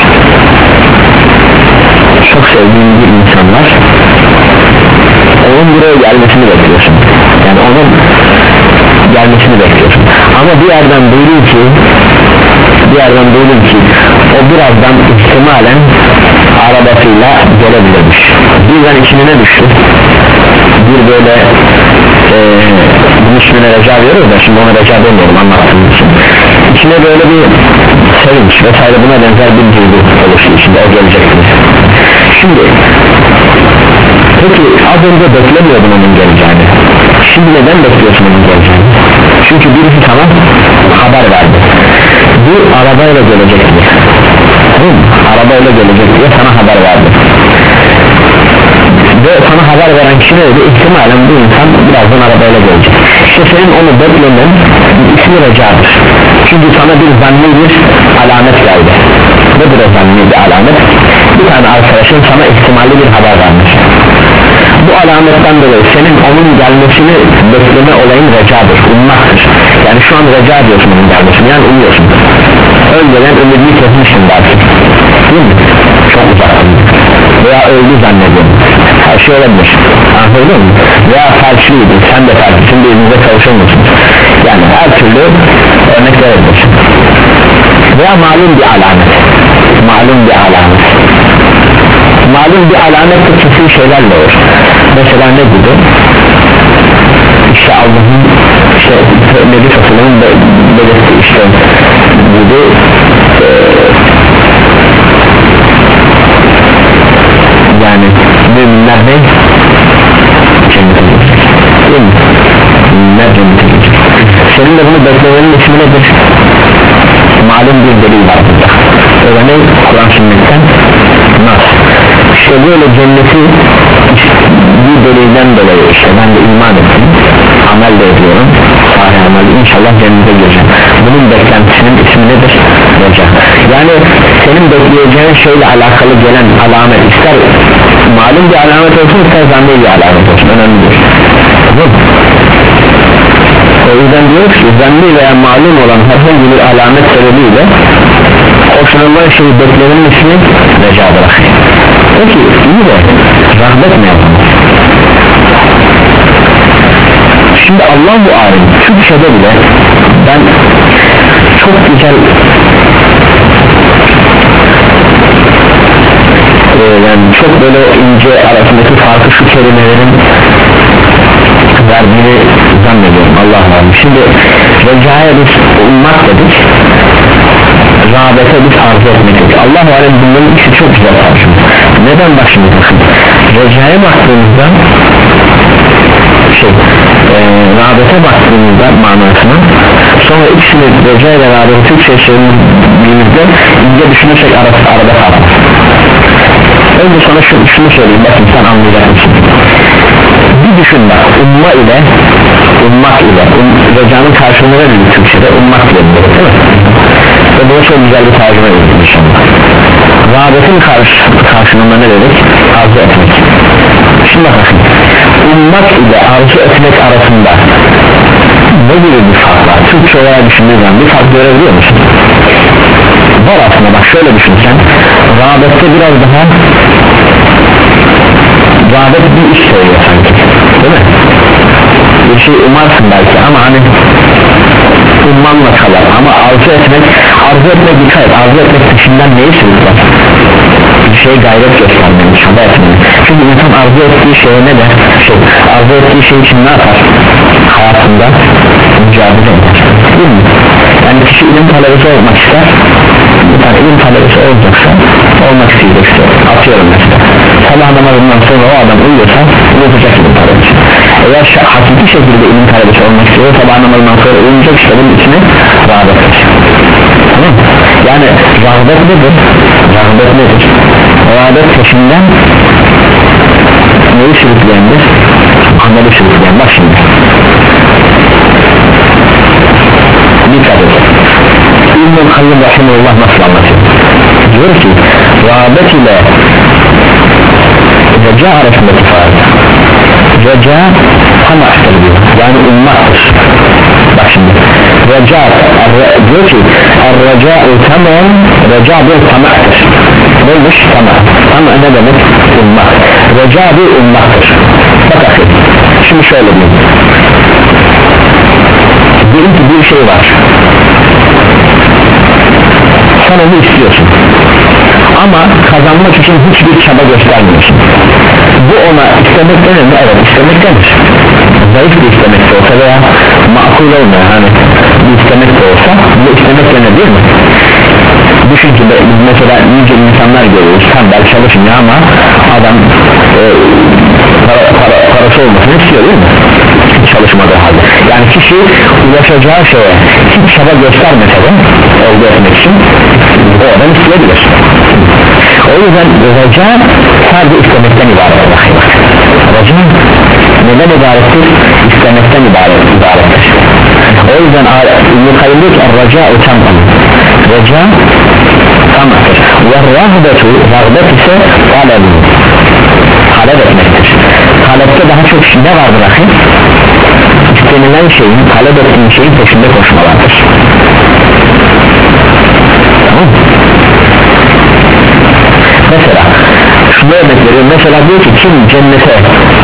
Çok sevdiğin bir insan var. Onun buraya gelmesini bekliyorsun. Yani onun gelmesini bekliyorsun. Ama bir yerden duydun ki bir yerden duydun ki o birazdan ihtimalen arabasıyla gelebilirmiş. Birden içine ne düştü? Bir böyle e, bunun ismine reca veriyoruz da şimdi ona reca demiyorum anlattığım için. İçine böyle bir sevinç vesaire buna benzer bir duygu oluştu içinde o gelecektir. Şimdi peki az önce beklemiyordun onun geleceğini. Şimdi neden bekliyorsun onun geleceğini? Çünkü birisi sana haber verdi. Bu arabayla gelecek diye. Tamam mı? Arabayla gelecek diye sana haber verdi. Ve sana haber veren kişi neydi? İhtimalen bu insan birazdan arabayla gelecek. İşte senin onu beklemen ismi recadır. Çünkü sana bir zanni bir alamet geldi. Nedir o zanni bir alamet? Bir tane arkadaşın sana ihtimalli bir haber vermiş. Bu alametten dolayı senin onun gelmesini bekleme olayın recadır, ummaktır. Yani şu an reca ediyorsun onun gelmesini, yani umuyorsun. Önceden ümidini kesmişsin belki, değil mi? Çok uzaktın veya öldü zannediyorum. Her şey olabilir, anladın mı? Veya felçliydi, sen de felçlisin, birbirinize kavuşamıyorsun. Yani her türlü örnek verebilirsin. Veya malum bir alamet, malum bir alamet. Malum bir alamet de kesin şeylerle olur. Mesela ne gibi? İşte Allah'ın işte Nebi Sallallahu belirtti işte gibi e, yani müminler ne? Cennete gidecek. Değil mi? Müminler cennete gidecek. Senin de bunu beklemenin ismi nedir? Malum bir delil var burada. O da ne? Kur'an sünnetten nas. İşte böyle cenneti bir delilden dolayı işte ben de iman ettim, amel de ediyorum, sahih amel, inşallah cennete gireceğim. Bunun beklentisinin ismi nedir? Reca. Yani senin senin bekleyeceğin şeyle alakalı gelen alamet, ister malum bir alamet olsun ister zanni bir alamet olsun, önemli değil. Tamam. O yüzden diyoruz ki zanni veya malum olan herhangi bir alamet sebebiyle hoşlanılan şeyi beklemenin ismi recadır. Peki iyi de rahmet ne yapalım? Şimdi Allah-u Alem Türkçe'de bile ben çok güzel e, yani çok böyle ince arasındaki farkı şu kelimelerin verdiğini zannediyorum Allah-u Alem. Şimdi recaya biz ummak dedik, rağbete biz arzu etmek dedik. Allah-u Alem bunların ikisi çok güzel tartışıyor. Neden bak şimdi bakın, recaya baktığımızda şey e, rağbete baktığımızda manasına, sonra ikisini reca ile rağbeti Türkçe söylediğimizde ince düşünürsek arası arada kalır. Önce sana şunu, şunu söyleyeyim, bakın sen anlayacak mısın? Bir düşün bak, umma ile ummak ile um, recanın karşılığını verir Türkçe'de ummak ile değil mi? Ve bu çok güzel bir tercüme edildi inşallah. Rağbetin karşı, karşılığında ne dedik? Arzu etmek. Şimdi bakın, ummak ile arzu etmek arasında ne gibi bir fark var? Türkçe olarak düşündüğü zaman bir fark görebiliyor musun? Var aslında, bak şöyle düşünsen, rağbette biraz daha rağbet bir iş söylüyor sanki, değil mi? Bir şey umarsın belki ama hani ummanla kalır, ama arzu etmek, arzu etmek dikkat et, arzu etmek dışından neyi sürükler? Bir şeye gayret göstermeyi, çaba etmeyi. Çünkü insan arzu ettiği şeye ne der? Şey, arzu ettiği şey için ne yapar? Hayatında mücadele eder, değil mi? Yani kişi ilim talebesi olmak ister, bir tane ilim talebesi olacaksa olmak isteyecekse, atıyorum mesela sabah namazından sonra o adam uyuyorsa uyuyacak ilim talebesi. Eğer hakiki şekilde ilim talebesi olmak istiyor, sabah namazından sonra uyuyacak, işte bunun içine rağbet et. Tamam. Yani rağbet nedir? Rağbet nedir? Rağbet peşinden neyi sürükleyendir? Ameli sürükleyen. Bak şimdi dikkat et, İbn-i Kayyum Rahimullah nasıl anlatıyor? Diyor ki rağbet ile reca arasındaki fark, reca tamahtır diyor, yani ummaktır. Bak şimdi reca diyor ki er-reca'u tamam, reca bir tamahtır. Neymiş tamam? Tamam ne demek? Ummak. Reca bir ummaktır. Bak akıl, şimdi şöyle diyeyim, diyelim ki bir şey var, sen onu istiyorsun ama kazanmak için hiçbir çaba göstermiyorsun. Bu ona istemek denir mi? Evet, istemek denir. Zayıf bir istemek de olsa veya makul olmayan hani bir istemek de olsa bu istemek denir, değil mi? Düşün ki biz mesela nice insanlar görüyoruz, tembel çalışmıyor ama adam e, para, para, parası olmasını istiyor, değil mi? Çalışmadığı halde, yani kişi ulaşacağı şeye hiç çaba göstermese de elde etmek için o adam isteyebilir. O yüzden reca sadece istemekten ibaret. Reca neden ibarettir? İstemekten ibaret, ibarettir. O yüzden İbn-i Kayyum diyor ki reca utanmam, reca tamahtır ve rahbetu, rahbet ise talebi, talep etmektir. Talepte daha çok ne vardır akıl? İstenilen şeyin, talep ettiğin şeyin peşinde koşmalardır. Tamam. Mesela şunu örnek veriyorum, mesela diyor ki kim cennete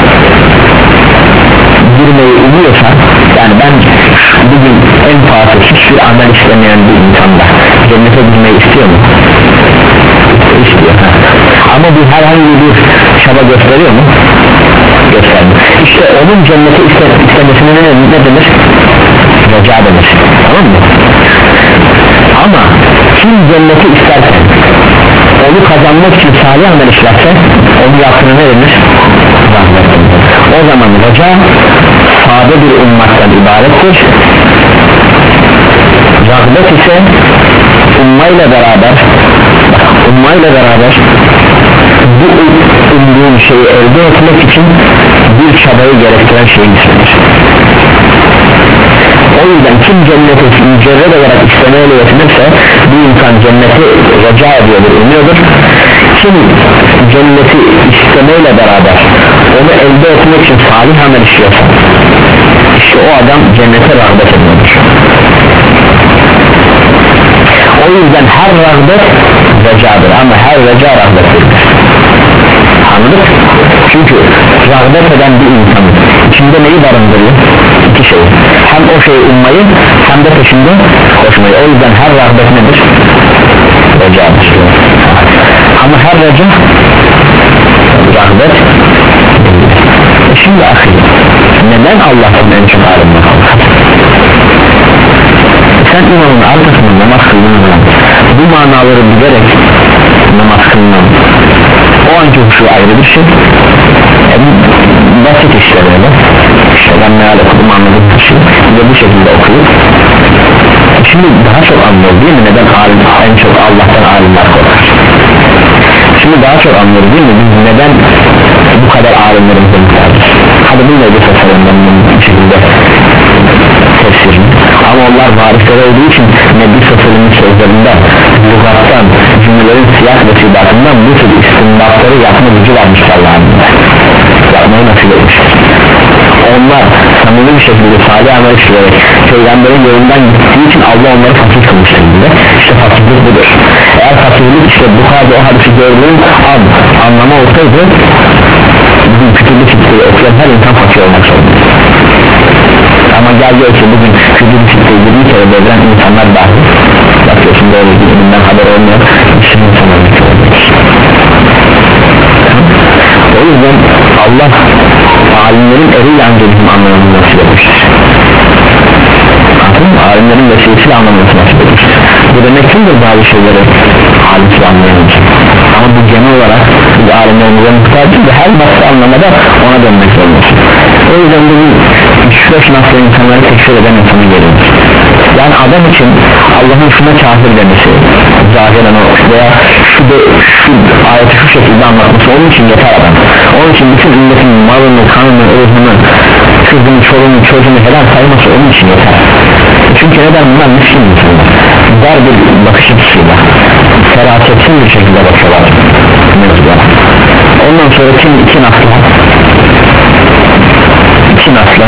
girmeyi umuyorsa, yani ben bugün en fazla hiçbir amel istemeyen bir insanda cennete girmeyi istiyor mu? İstiyor. Ama bir herhangi bir çaba gösteriyor mu? Göstermiyor. İşte onun cenneti iste, istemesine ne, ne denir? Reca denir. Tamam mı? Ama kim cenneti isterken onu kazanmak için salih amel işlerse onu yaptığına ne denir? Rahmet denir. O zaman reca sade bir ummaktan ibarettir. Rahmet ise ummayla beraber ummayla beraber bu umduğun şeyi elde etmek için bir çabayı gerektiren şeyin istenir. O yüzden kim cenneti mücerred olarak istemeyle yetinirse bir insan cenneti reca ediyordur, kazanıyordur. Kim cenneti istemeyle beraber onu elde etmek için salih amel işliyorsa işte o adam cennete rağbet ediyordur. O yüzden her rağbet recadır ama her reca rağbet değildir. Anladık? Çünkü rağbet eden bir insanın içinde neyi barındırıyor? İki şey. Hem o şeyi ummayı hem de peşinde koşmayı. O yüzden her rağbet nedir? Recadır. Ama her reca rağbet. E şimdi ahi, neden Allah'tan en çok alimler korkar? Sen imamın arkasında namaz kıldığında bu manaları bilerek namaz kılman o anki huşu ayrı bir şey. Yani basit işte böyle işte ben meal okudum anladım bir şey ve bu şekilde okuyup şimdi daha çok anlıyor değil mi neden alim, en çok Allah'tan alimler korkar? Şimdi daha çok anlıyor değil mi biz neden bu kadar alimlerimize muhtacız? Hadi bu nedir tasarımdan bir şekilde tefsirini ama onlar varisleri olduğu için Nebi Sassal'ın sözlerinde lügattan cümlelerin siyah ve sibatından bu tür istinbatları yapma gücü vermişler Allah'ın yapmayı nasip etmişler. Onlar samimi bir şekilde salih amel işleyerek peygamberin yolundan gittiği için Allah onları fakir kılmıştır bile. İşte fakirlik budur. Eğer fakirlik işte bu kadar o hadisi gördüğün an anlama olsaydı bugün kütüllü kitleyi okuyan her insan fakir olmak zorunda. Ama gel gör ki bugün kütüllü kitleyi yirmi kere devren insanlar dahi bakıyorsun böyle bir elinden haber olmuyor isim insanlar o yüzden Allah alimlerin eriyle ancak bizim anlamını nasip etmiştir. Anladın mı? Alimlerin vesilesiyle anlamını nasip etmiştir. Bu demek kimdir bazı şeyleri alimsiz anlayamayacak ama bu genel olarak biz alimlerimize muhtacız ve her nasıl anlamada ona dönmek zorundasın. O yüzden bu üç beş nasıl insanları tekfir eden insanı görüyoruz. Yani adam için Allah'ın şuna kafir demesi zahiren o veya şu, de, şu ayeti şu şekilde anlatması onun için yeter adam. Onun için bütün ümmetin malını, kanını, ırzını, kızını, çoluğunu, çocuğunu helal sayması onun için yeter. Çünkü neden bunlar miskin insanlar dar bir bakış açısıyla ferasetli bir şekilde bakıyorlar mevzulara. Ondan sonra kim iki nasla iki nasla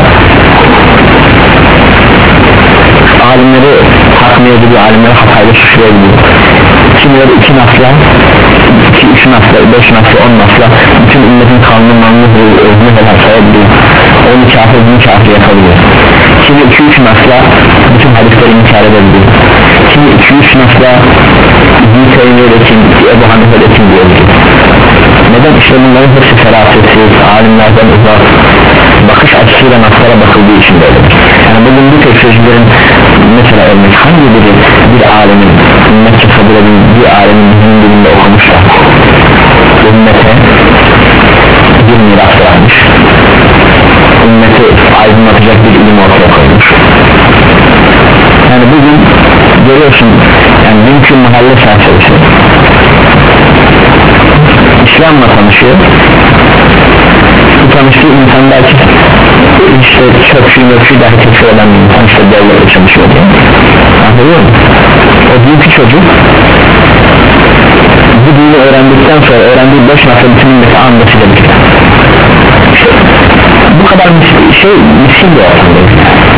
alimleri hak mevzudu, alimleri hatayla suçlayabiliyor. Kimileri iki nasla iki, üç nasla, beş nasla, on nasla bütün ümmetin kanunu, manlı, özünü helal sayabiliyor. Onu kafir, bunu kafir yapabiliyor. Kimi iki üç nasla bütün hadisleri inkar edebiliyor. Kimi iki üç nasla İbn-i Teymiye'dekin, Ebu Hanife'dekin diyebiliyor. Neden? İşte bunların hepsi ferasetsiz, alimlerden uzak bakış açısıyla naslara bakıldığı için böyledir. Yani bugün bu tekfircilerin mesela örnek hangi biri bir alemin ümmetçe kabul edin bir alemin bizim dilinde okumuşlar ümmete bir miras vermiş ümmeti aydınlatacak bir ilim ortaya koymuş. Yani bugün görüyorsun yani mümkün mahalle çerçevesi İslam'la tanışıyor bu tanıştığı insan belki işte çöpçü mörçü dahi tekfir eden bir insan işte devlette çalışıyor diye anlıyor musun? O büyük çocuk bu dini öğrendikten sonra öğrendiği beş nasıl bütün ümmeti anlatıcı bir işte, bu kadar şey miskin bir ortamdayız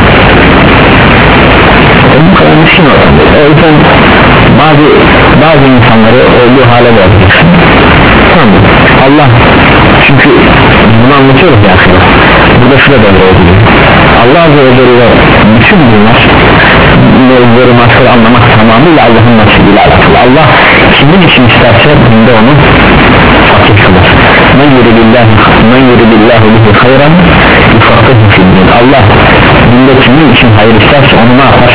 bu kadar miskin ortamdayız o yüzden bazı bazı insanları olduğu hale bırakacaksın tamam mı? Allah çünkü bunu anlatıyoruz ya burada şurada böyle oluyor Allah Azze ve Celle bütün bunlar mevzuları nasıl anlamak tamamıyla Allah'ın nasibiyle alakalı Allah kimin için isterse bunda onu fakir kılar men yuridillahu men yuridillahu bihi hayran yufakkıhu fiddin Allah bunda kimin için hayır isterse onu ne yapar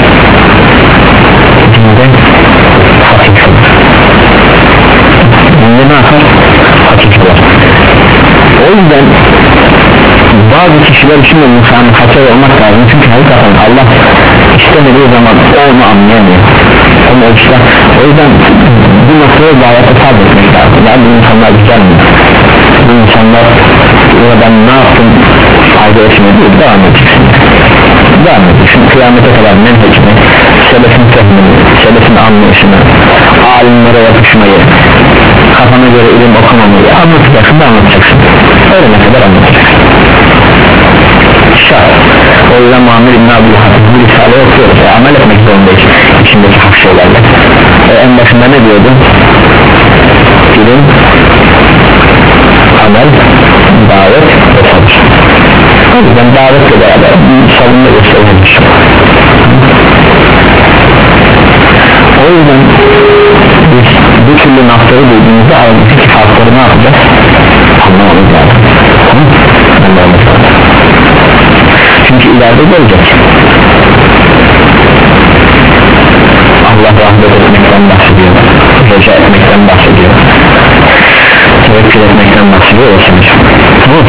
dinde fakir kılar dinde ne yapar fakir kılar o yüzden bazı kişiler için de musamahate olmak lazım çünkü hakikaten Allah istemediği zaman o onu anlayamıyor onu ölçüde o yüzden bu noktaya gayete sabretmek lazım yani bu insanlar gelmiyor bu insanlar ya ben ne yaptım fayda etmedi devam edeceksin devam edeceksin kıyamete kadar menhecini selefin fehmini selefin anlayışını alimlere yapışmayı kafana göre ilim okumamayı anlatacaksın da anlatacaksın, öyle ne kadar anlatacaksın şart. O yüzden Muhammed İbn Abdülhamid bu risaleyi okuyoruz, e, amel etmek zorundayız içindeki hak şeylerle. e, en başında ne diyordu? İlim, amel, davet ve sabır. O yüzden davetle beraber sabırla gösterilmiş. O yüzden biz bu türlü nafları duyduğumuzda aradaki farkları ne yapacağız? Anlamamız lazım. Anlamamız lazım. Çünkü ileride gelecek. Allah rahmet etmekten bahsediyor, reca etmekten bahsediyor, tevekkül etmekten bahsediyor. Tamam.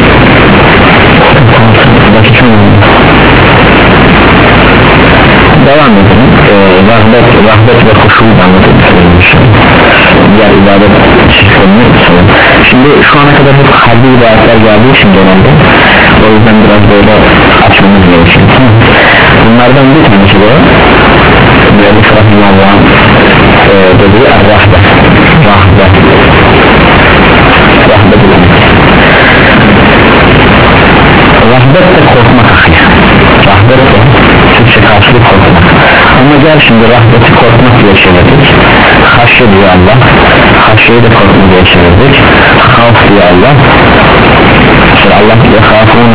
Devam edelim. Ee, rahmet, rahmet ve huşuyu anlatabiliriz. Diğer ibadet sistemini sorun. Şimdi şu ana kadar hep kalbi ibadetler geldiği için genelde, o yüzden biraz böyle açmamız gerekiyor. Bunlardan bir tanesi de müellif rahimahullah'ın e, dediği er-rahbe, rahbe, rahbe demek. Rahbet de korkmak akıyı. Rahbet de Türkçe karşılık korkmak. Ama gel şimdi rahbeti korkmak diye çevirdik. Haşye diyor Allah, haşyeyi de korkmak diye çevirdik. Havf diyor Allah. İşte Allah diyor khafûne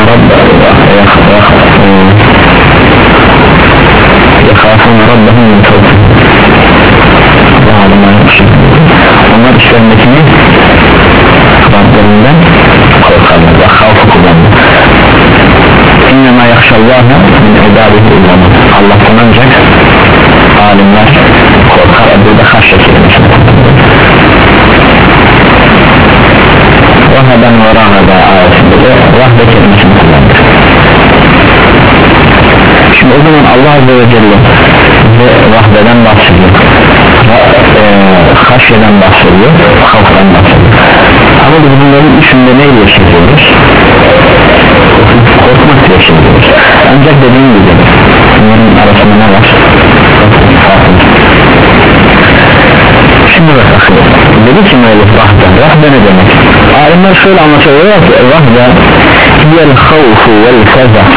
yakhafûne rabbahum min fawqihim. Allah adına yapmışım. Onlar işlerindekini Rablerinden korkarlar ve havfu kullanır. İnnemâ yakşallâhe min ibâdihi ullemâ. Allah'tan ancak alimler korkar. Burada haşye kelimesini Rahaben ve rahada ayetinde de rahbe kelimesini kullanır. Şimdi o zaman Allah Azze ve Celle ve rahbeden bahsediyor, e, haşyeden bahsediyor, havftan bahsediyor. Ama biz bunların üçünde neyle yaşıyoruz? Korkmak diye yaşıyoruz. Ancak dediğim gibi bunların arasında ne var? Şimdi bak, dedi ki müellif rahbe, rahbe ne demek? Alimler şöyle anlatıyorlar ki rahbe hiyel havfu vel fezah,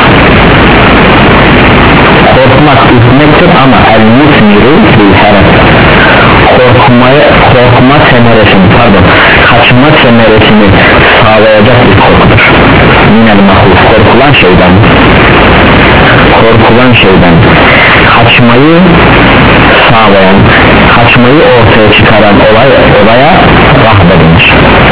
korkmak ürkmektir ama el-musmiru bil-harab, korkmaya, korkma semeresini, pardon kaçma semeresini sağlayacak bir korkudur. Minel mahuf, korkulan şeyden korkulan şeyden kaçmayı sağlayan, kaçmayı ortaya çıkaran olay, olaya rahbe denir.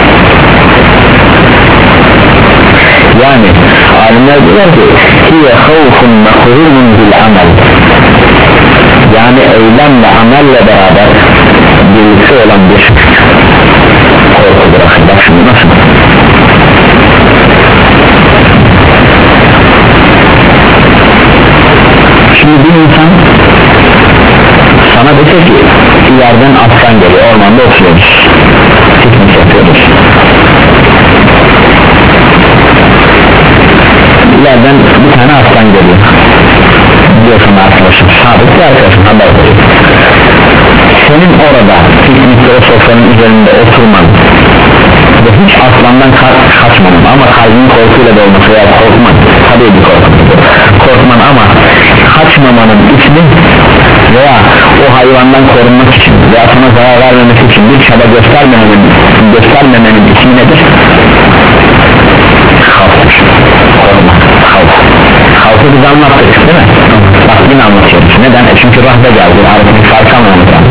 Yani alimler diyorlar ki hiye havfun mekurunun bil amel, yani eylemle amelle beraber birlikte olan bir korkudur. Bak şimdi nasıl? Şimdi bir insan sana dese ki ileriden aslan geliyor, ormanda oturuyoruz, piknik yapıyoruz, ileriden bir tane aslan geliyor diyorsun arkadaşım, sabit bir arkadaşım haber veriyor. Senin orada piknikte o sofranın üzerinde oturman ve hiç aslandan ka- kaçmaman ama kalbin korkuyla dolması veya korkman, tabii bir korkman korkman ama kaçmamanın ismi veya o hayvandan korunmak için veya sana zarar vermemesi için bir çaba göstermemenin, göstermemenin ismi nedir? Havftır. Korkma, havf. Havfı biz anlattık değil mi? Bak yine anlatıyoruz. Neden? E çünkü rahbe geldi, arasındaki farkı anlamak lazım.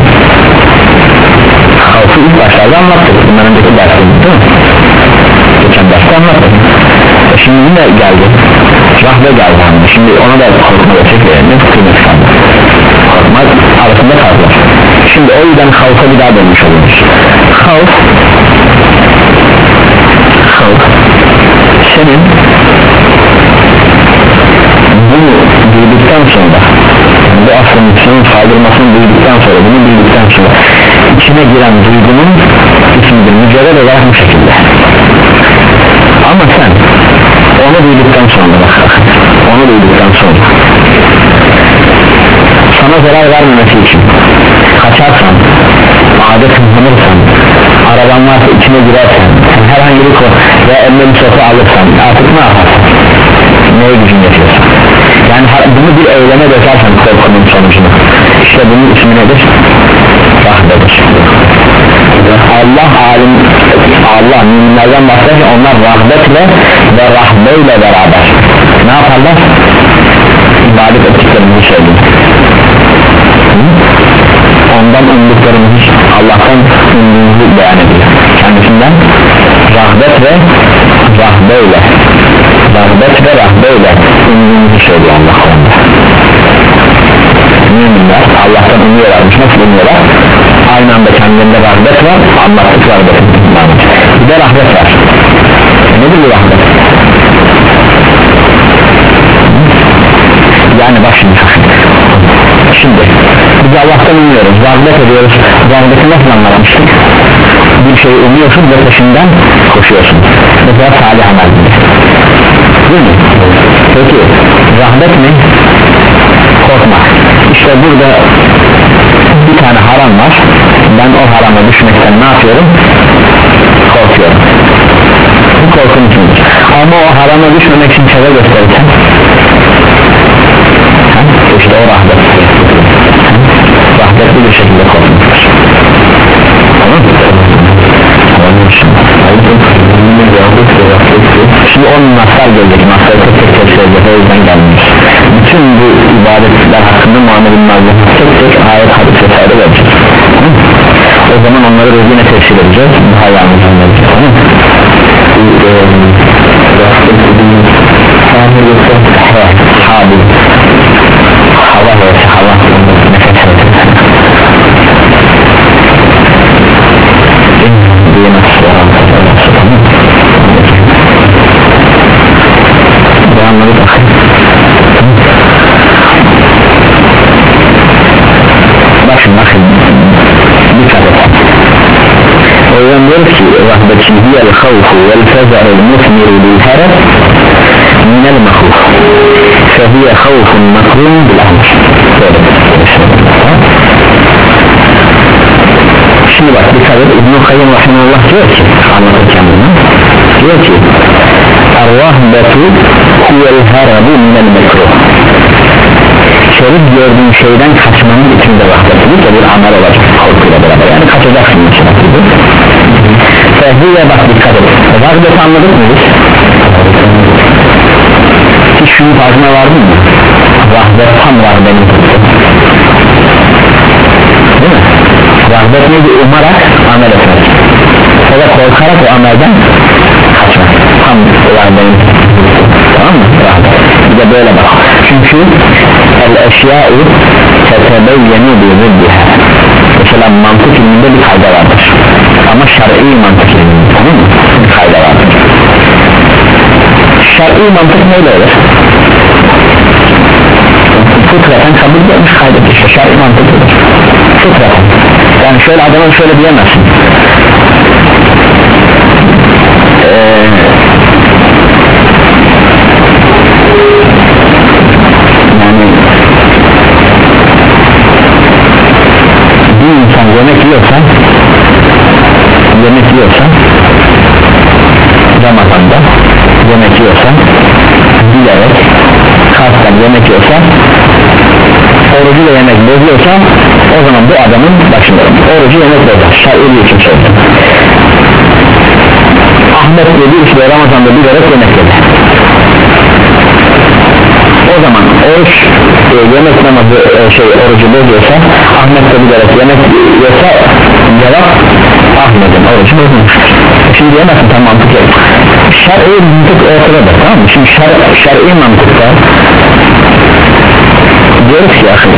Havfı ilk başlarda anlattık, bundan önceki dersimiz değil mi? Geçen derste anlattık. E şimdi yine geldi, rahbe geldi anlamak. Şimdi ona da korkma desek ne kıymet kaldı? Korkma arasında kaldı. Şimdi o yüzden havfa bir daha dönmüş oluyoruz. Havf Havf senin bunu duyduktan sonra, bu aslında senin saldırmasını duyduktan sonra, bunu duyduktan sonra içine giren duygunun ismidir, mücadele olarak bu şekilde. Ama sen onu duyduktan sonra bak, onu duyduktan sonra sana zarar vermemesi için kaçarsan, adet hızlanırsan, araban rahmeti alırsan artık ne yaparsın, neye gücün yetiyorsa, yani bunu bir eyleme dökersen korkunun sonucunu, işte bunun ismi nedir? Rahbedir. Allah alim, Allah müminlerden bahsederken onlar rahbetle ve rahbeyle beraber ne yaparlar? İbadet ettiklerini söylüyor. Ondan umduklarımız, Allah'tan umduğumuzu beyan ediyor. Kendisinden rahbet ve rahbeyle rahbet ve rahbeyle umduğumuzu söylüyor Allah onda. Müminler Allah'tan umuyorlarmış. Nasıl umuyorlar? Aynı anda kendilerinde rahbet var, anlattık rahbet, bir de rahbet var. Nedir bu rahbet? Yani bak şimdi şimdi biz Allah'tan umuyoruz, rahbet ediyoruz. Rahbeti nasıl anlamıştık? Bir şeyi umuyorsun ve peşinden koşuyorsun. Mesela salih amel değil mi? Peki rahbet ne? Korkmak. İşte burada bir tane haram var, ben o harama düşmekten ne yapıyorum? Korkuyorum. Bu korkum içindir. Ama o harama düşmemek için çaba gösterirsen, işte o rahbet, rahbetli bir şekilde korkmuştur. Tamam mı? Şimdi onun naslar gelecek, naslar tek tek tek gelecek, o yüzden gelmiş. Bütün bu ibadetler hakkında muamele bilmezler, tek tek ayet hadis vesaire verecek. O zaman onları yine tefsir edeceğiz, daha iyi anlayacağız. Tamam mı? Habil hava verse hava nefes verse bakın bakın dikkat et. O yüzden diyoruz ki rahbeti hiyel havfu vel feza'el musmiru bil harab minel mahuf fehiye havfun makrun bil amr. Şimdi bak dikkat et, İbn-i Kayyum rahimahullah diyor ki, anlatırken bunu diyor ki er-rahbetu hiyel harabu minel mekruh, şerif gördüğün şeyden kaçmanın içinde rahbetlik bir amel olacak korkuyla beraber, yani kaçacaksın içine gibi. Fehiye bak dikkat et, rahbeti anladık mı biz? Hiç şunun farkına vardın mı? Rahbet tam rahbetin değil mi? Rahbet neydi? Umarak amel etmek ya da korkarak o amelden kaçmak, tam rahbetin, tamam mı? Rahbet bir de böyle bak, çünkü el-eşya'u tetebeyyeni bi-ziddiha, mesela mantık ilminde bir kayda vardır ama şer'i mantık ilminde, tamam mı? Bir kayda vardır. Şer'i mantık neyle olur? Fıtraten kabul görmüş kaydet, işte şer'i mantık olur. Fıtraten, yani şöyle adama şöyle diyemezsin. Ee, yani bir insan yemek yiyorsa yemek yiyorsa Ramazan'da yemek yiyorsa bilerek kalktan yemek yiyorsa orucu da yemek bozuyorsa o zaman bu adamın başında orucu yemek bozar, şer'i için söylüyor. Ahmet yedi işte Ramazan'da bilerek yemek yedi, o zaman oruç e, yemek namazı e, şey orucu bozuyorsa, Ahmet de bilerek yemek yiyorsa cevap Ahmet'in orucu bozulmuştur. Şimdi diyemezsin tam mantık yok, şer'i mantık ortadadır, tamam mı? Şimdi şer, şer'i mantıkta diyoruz ki akıl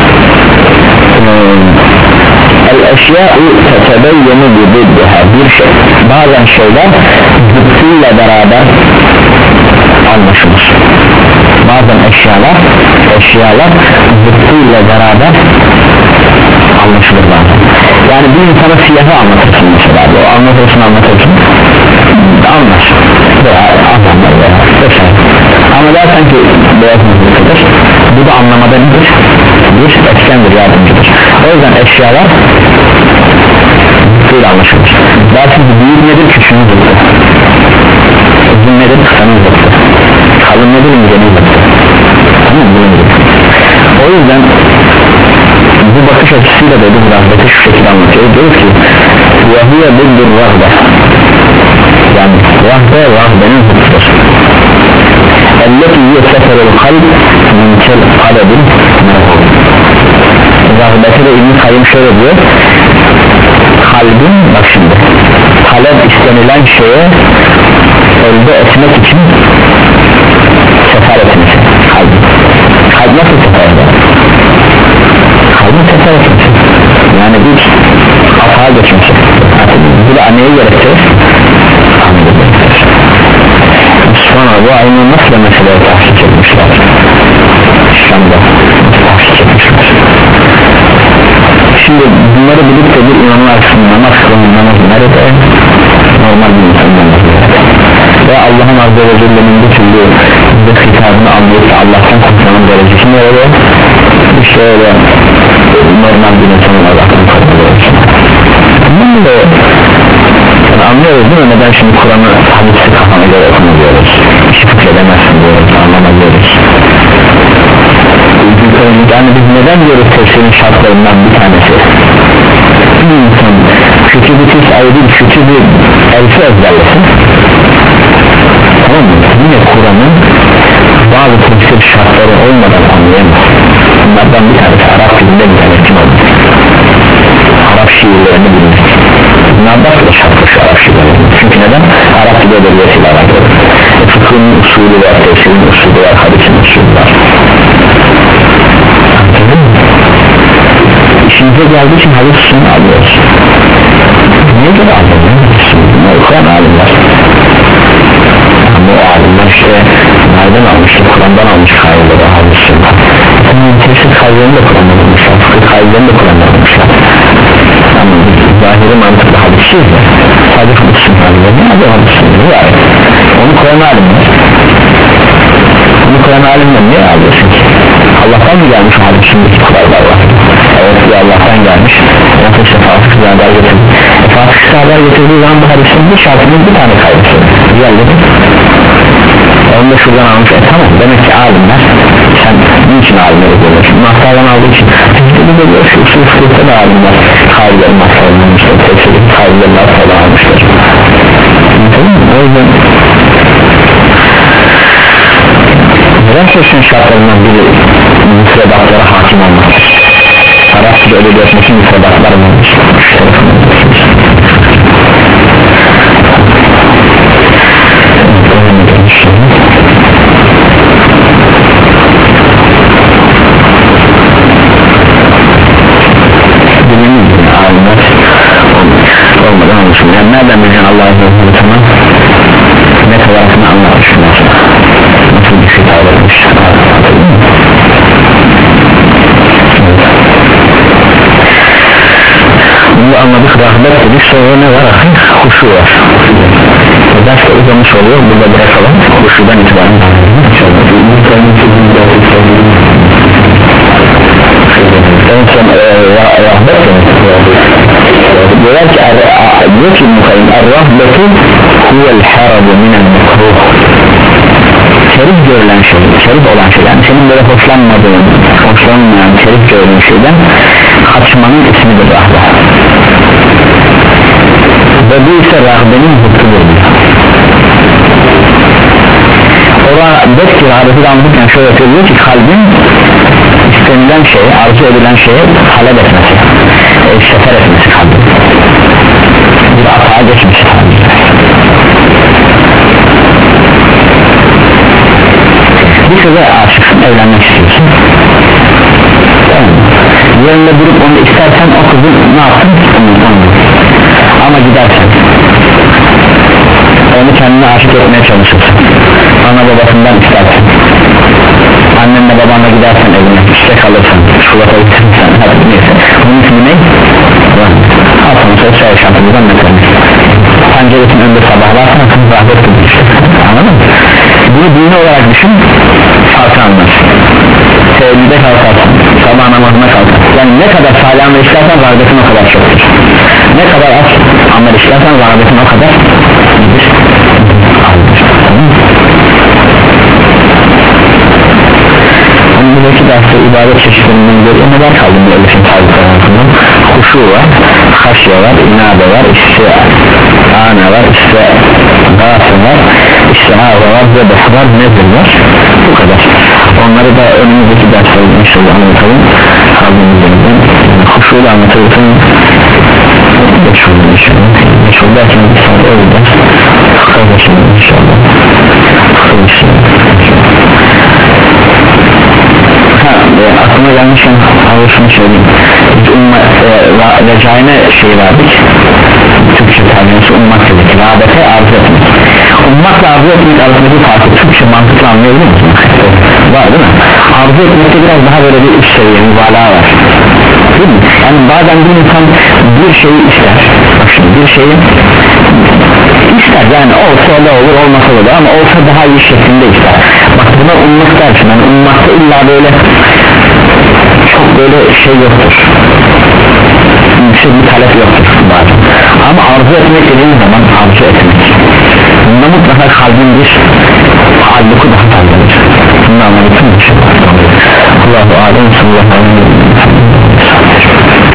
el-eşya'u tetebeyyenu bi-ziddiha, bir şey, bazen şeyler zıttıyla beraber anlaşılır, bazen eşyalar eşyalar zıttıyla beraber anlaşılır bazen. Yani bir insana siyahı anlatırsın mesela, o anlatırsın anlatırsın anlar veya anlamlar veya vesaire, ama dersen ki beyaz mızıklıdır, bu da anlamada nedir? Bir etkendir, yardımcıdır. O yüzden eşyalar zıttıyla anlaşılır. Dersin ki büyük nedir, küçüğün zıttı, uzun nedir? Kısanın zıttı. Kalın nedir? İncenin zıttı. Tamam mı? O yüzden bu bakış açısıyla da biz rahmeti şu şekilde anlatıyoruz. Diyoruz ki وَهِيَ بِدُّ الرَّهْبَ yani rahbe rahbenin zıttıdır. اَلَّتِي يَسَفَرُ الْقَلْبِ مِنْ كَلْقَلَبٍ rahbeti de İbn-i Kayyım şöyle diyor, kalbin bak şimdi talep istenilen şeye elde etmek için sefer etmesi. Kalb, kalb nasıl sefer eder? Kalbin sefer etmesi yani bir hata geçmesi. Bu da anneye gerektirir. Sonra bu aynı nasıl meseleyi tahsis etmişler İslam'da tahsis etmişler. Şimdi bunları bilip de bir imamlar açısından namaz kılın namaz nerede? Normal bir insanın ve Allah'ın Azze ve Celle'nin bir türlü bir hitabını anlayıp da Allah'tan kurtulmanın derecesi nerede? İşte öyle normal bir insanın Allah'tan kurtulması. Bunu da yani anlıyoruz değil mi? Neden şimdi Kur'an'ı hadisi kafana göre okumuluyoruz? İşi fikredemezsin diyoruz, anlamıyoruz. Yani biz neden diyoruz tefsirin şartlarından bir tanesi? Bir insan kötü bir tis ayı kötü bir elfi ezberlesin. Tamam mı? Yine Kur'an'ın bazı tefsir şartları olmadan anlayamaz. Bunlardan bir tanesi Arap dilinde bir tanesi olmuş. Arap şiirlerini bilmek. Bunlardan da şartlı şu Arap şiirlerini. Çünkü neden? Arap dili bölgesiyle alakalı. E, fıkhın usulü var, tefsirin usulü var, hadisin usulü var. İşimize geldiği için hadis usulünü alıyoruz. Niye göre alıyoruz? Ne okuyan alimler? Ama o alimler işte nereden almıştır? Kur'an'dan almış kayıtları hadis usulünü. Tefsir kayıtlarını da Kur'an'dan almışlar, fıkıh kayıtlarını da Kur'an'dan almışlar. Ama zahiri mantıklı hadisiz de sadece hadisini kayıtlarını adı hadisini var. Onu koyan alimler. Onu koyan alimler niye alıyorsun ki? Allah'tan mı gelmiş o hadisindeki kurallar var? Evet bir Allah'tan gelmiş. Nasıl işte Fatih size haber getirdi. E, Fatih size haber getirdiği zaman bu hadisin bir şartının bir tane kaydısı. Diğerleri onu da şuradan almış. E tamam demek ki alimler sen niçin alimleri görüyorsun? Mahtardan aldığı için tefsiri de diyor şu usul fıkıhta da alimler kaydıları mahtardan almışlar. Tefsiri kaydıları mahtardan almışlar. O yüzden neden tefsirin şartlarından biri müfredatlara hakim olmalıdır? Arap dili ödeyatması müfredatlar varmış. Olmadan olmuşum yani nereden bileceksin Allah'ın izniyle tamam ne kadarını anlatmış nasıl bir şey davranmış bunu anladık rahmet dedik sonra ne var huşu var ders de uzamış oluyor burada bırakalım huşudan itibaren en son rahmet diyorlar ki diyor ki mukayyim er-rahmetu huvel harabu minel mekruh şerif görülen şey şerif olan şey yani senin böyle hoşlanmadığın hoşlanmayan şerif görülen şeyden kaçmanın ismidir rahbe ve bu ise rahbenin zıttıdır o rahbet ki rahbeti anlatırken şöyle söylüyor ki kalbin istenilen şeye arzu edilen şeye talep etmesi e, sefer etmesi kalbin bir hata geçmesi bir kıza aşıksın evlenmek istiyorsun yerinde durup onu istersen o kızı ne yaptın? Ama gidersen onu kendine aşık etmeye çalışırsın ana babasından istersen annenle babanla gidersen evine işte kalırsan şurada oturursan hadi neyse bunun ismi ne? Aslında sosyal yaşantımızdan mesela penceresinin önünde sabahlarsan kız rahmet kılmış anladın mı? Bunu dini olarak düşün farkı anlarsın sevgide kalkarsın sabah namazına kalkarsın yani ne kadar salih amel istersen rahmetin o kadar çoktur ne kadar az amel istersen rahmetin o kadar gidir ibadet çeşitlerinden biri neler kaldı müellifin tariflerinden? Huşu var, haşya var, inade var, istiana var, istigâse var, istihâze var, zebeh var, nezir var. Bu kadar. Onları da önümüzdeki derslerde inşallah anlatalım. Kaldığımız yerden huşuyla anlatırken geçiyoruz inşallah. Geçiyoruz derken bir sonra öyle kardeşim inşallah. Kardeşim ha e, aklıma gelmişken şunu söyleyeyim. Biz umma e, recaine şey verdik. Türkçe tercümesi ummak dedik. Rağbete arzu etmek. Ummakla arzu etmek arasındaki farkı Türkçe mantıklı anlayabilir musun? Var değil mi? Arzu etmekte biraz daha böyle bir üst seviye mübalağa var. Değil mi? Yani bazen bir insan bir şeyi ister. Bak şimdi bir şeyi ister yani olsa da olur olmasa da ama olsa daha iyi şeklinde ister. Bak buna ummak dersin. Yani ummakta illa böyle çok böyle şey yoktur. Yüksek bir talep yoktur bazen. Ama arzu etmek dediğin zaman arzu etmek. Bunda mutlaka kalbin bir halbuki daha fazladır. Bunu anlattım mı? Allahu alem sallallahu aleyhi ve sellem.